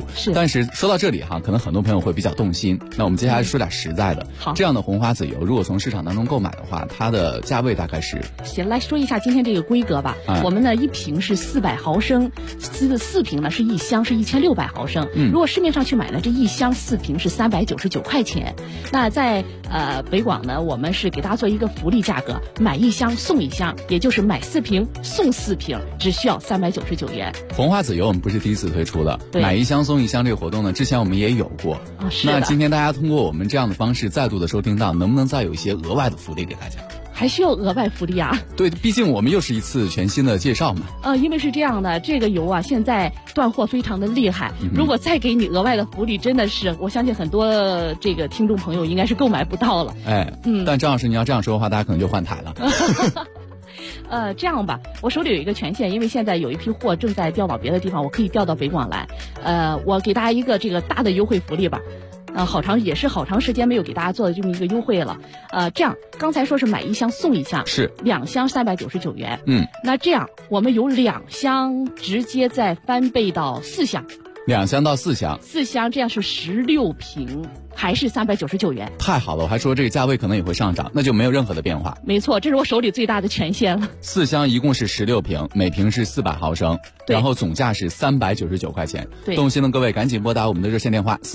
是，但是说到这里哈，可能很多朋友会比较动心。那我们接下来说点实在的。 好， 这样的红花籽油，如果从市场当中购买的话，它的价位大概是？ 行，来说一下今天这个规格吧。我们呢1瓶是400毫升，4瓶呢是1箱是1600毫升。如果市面上去买呢，这1箱4瓶是399块钱。那在北广呢，我们是给大家做一个福利价格，买1箱送1箱，也就是买4瓶送4瓶，只需要399元。 红花籽油我们不是第一次推出的，买1箱送1箱这个活动呢，之前我们也有过。 啊，是。 那今天大家通过我们这样的方式再度的收听到，能不能再有一些额外的福利给大家？ 还需要额外福利啊？ 对，毕竟我们又是一次全新的介绍嘛。 因为是这样的，这个油啊现在断货非常的厉害，如果再给你额外的福利，真的是我相信很多这个听众朋友应该是购买不到了。 但张老师你要这样说的话，大家可能就换台了。 这样吧，我手里有一个权限，因为现在有一批货正在调往别的地方，我可以调到北广来。我给大家一个这个大的优惠福利吧。好长时间没有给大家做的这么一个优惠了。这样刚才说是买1箱送1箱， 是 2箱399元。 那这样我们有2箱直接再翻倍到4箱 ，2箱到4箱 ，4箱这样是16瓶。还是399元， 太好了！我还说这个价位可能也会上涨，那就没有任何的变化。 没错，这是我手里最大的权限了。 4箱一共是16瓶，每瓶是400毫升，然后总价是399块钱。动心的各位赶紧拨打我们的热线电话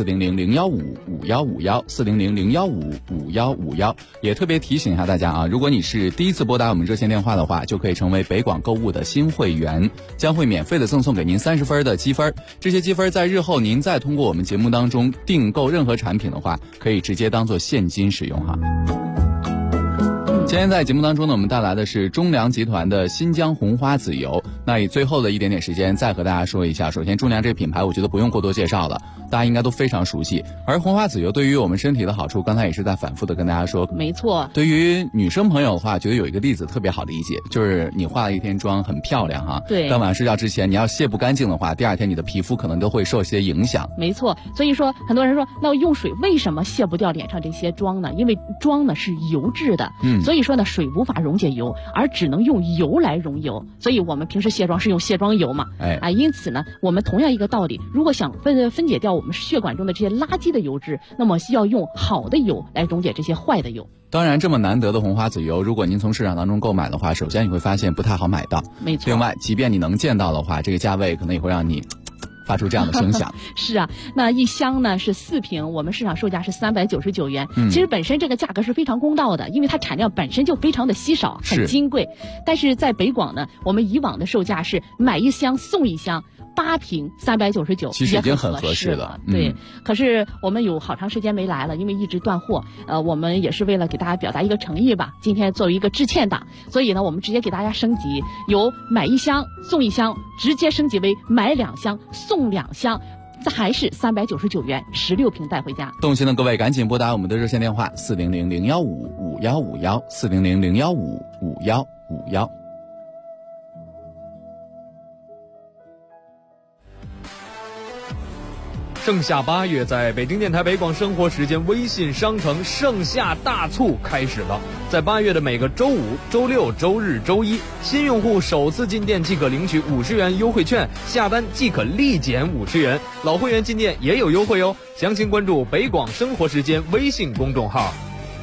400-015-5151，400-015-5151。也特别提醒一下大家啊，如果你是第一次拨打我们热线电话的话，就可以成为北广购物的新会员，将会免费的赠送给您30分的积分。这些积分在日后您再通过我们节目当中订购任何产品的话，可以直接当做现金使用哈。今天在节目当中呢，我们带来的是中粮集团的新疆红花籽油。那以最后的一点点时间再和大家说一下，首先中粮这个品牌我觉得不用过多介绍了，大家应该都非常熟悉。而红花籽油对于我们身体的好处，刚才也是在反复的跟大家说。 没错， 对于女生朋友的话，觉得有一个例子特别好理解，就是你化了一天妆很漂亮哈， 对， 当晚上睡觉之前你要卸不干净的话，第二天你的皮肤可能都会受些影响。 没错，所以说很多人说，那用水为什么卸不掉脸上这些妆呢？因为妆呢是油质的，所以说呢水无法溶解油，而只能用油来溶油，所以我们平时卸妆是用卸妆油嘛。因此呢，我们同样一个道理，如果想分解掉我们血管中的这些垃圾的油脂，那么需要用好的油来溶解这些坏的油。 当然，这么难得的红花籽油，如果您从市场当中购买的话，首先你会发现不太好买到。 没错。 另外，即便你能见到的话，这个价位可能也会让你发出这样的声响。 是啊，那1箱呢是4瓶，我们市场售价是399元。其实本身这个价格是非常公道的，因为它产量本身就非常的稀少，很金贵。但是在北广呢，我们以往的售价是买1箱送1箱。8瓶399， 其实已经很合适了。 对，可是我们有好长时间没来了，因为一直断货。我们也是为了给大家表达一个诚意吧，今天作为一个致歉档，所以呢，我们直接给大家升级，由买1箱送1箱，直接升级为买2箱送2箱。还是399元，16瓶带回家。 动心的各位赶紧拨打我们的热线电话400-015-5151，400-015-5151。 盛夏8月，在北京电台北广生活时间微信商城盛夏大促开始了。在8月的每个周五、周六、周日、周一，新用户首次进店即可领取50元优惠券，下单即可立减50元。老会员进店也有优惠哦。详情关注北广生活时间微信公众号。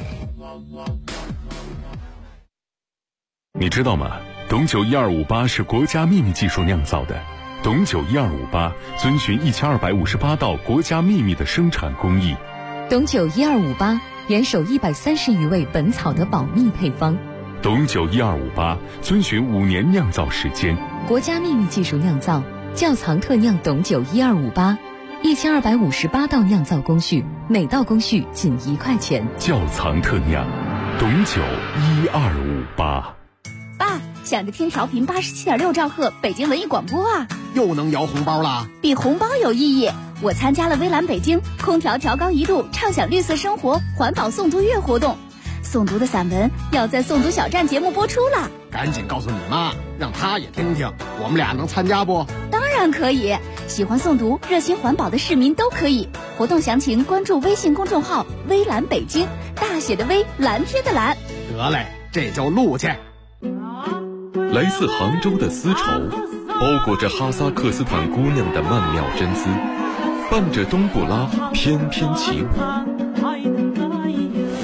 你知道吗？董酒1258是国家秘密技术酿造的。董酒1258遵循1258道国家秘密的生产工艺。 董酒1258严守130余味本草的保密配方。 董酒1258遵循5年酿造时间， 国家秘密技术酿造，窖藏特酿董酒1258，1258道酿造工序，每道工序仅1块钱。 窖藏特酿，董酒1258。 爸，想着听调频87.6兆赫北京文艺广播啊， 又能摇红包啦！ 比红包有意义。我参加了微蓝北京空调调高1度畅享绿色生活环保诵读月活动，诵读的散文要在诵读小站节目播出了。 赶紧告诉你妈，让她也听听，我们俩能参加不？ 当然可以，喜欢诵读热心环保的市民都可以。活动详情关注微信公众号微蓝北京，大写的微，蓝天的蓝。 得嘞，这就录去。 来自杭州的丝绸，包裹着哈萨克斯坦姑娘的曼妙真姿。 伴着冬不拉翩翩起舞。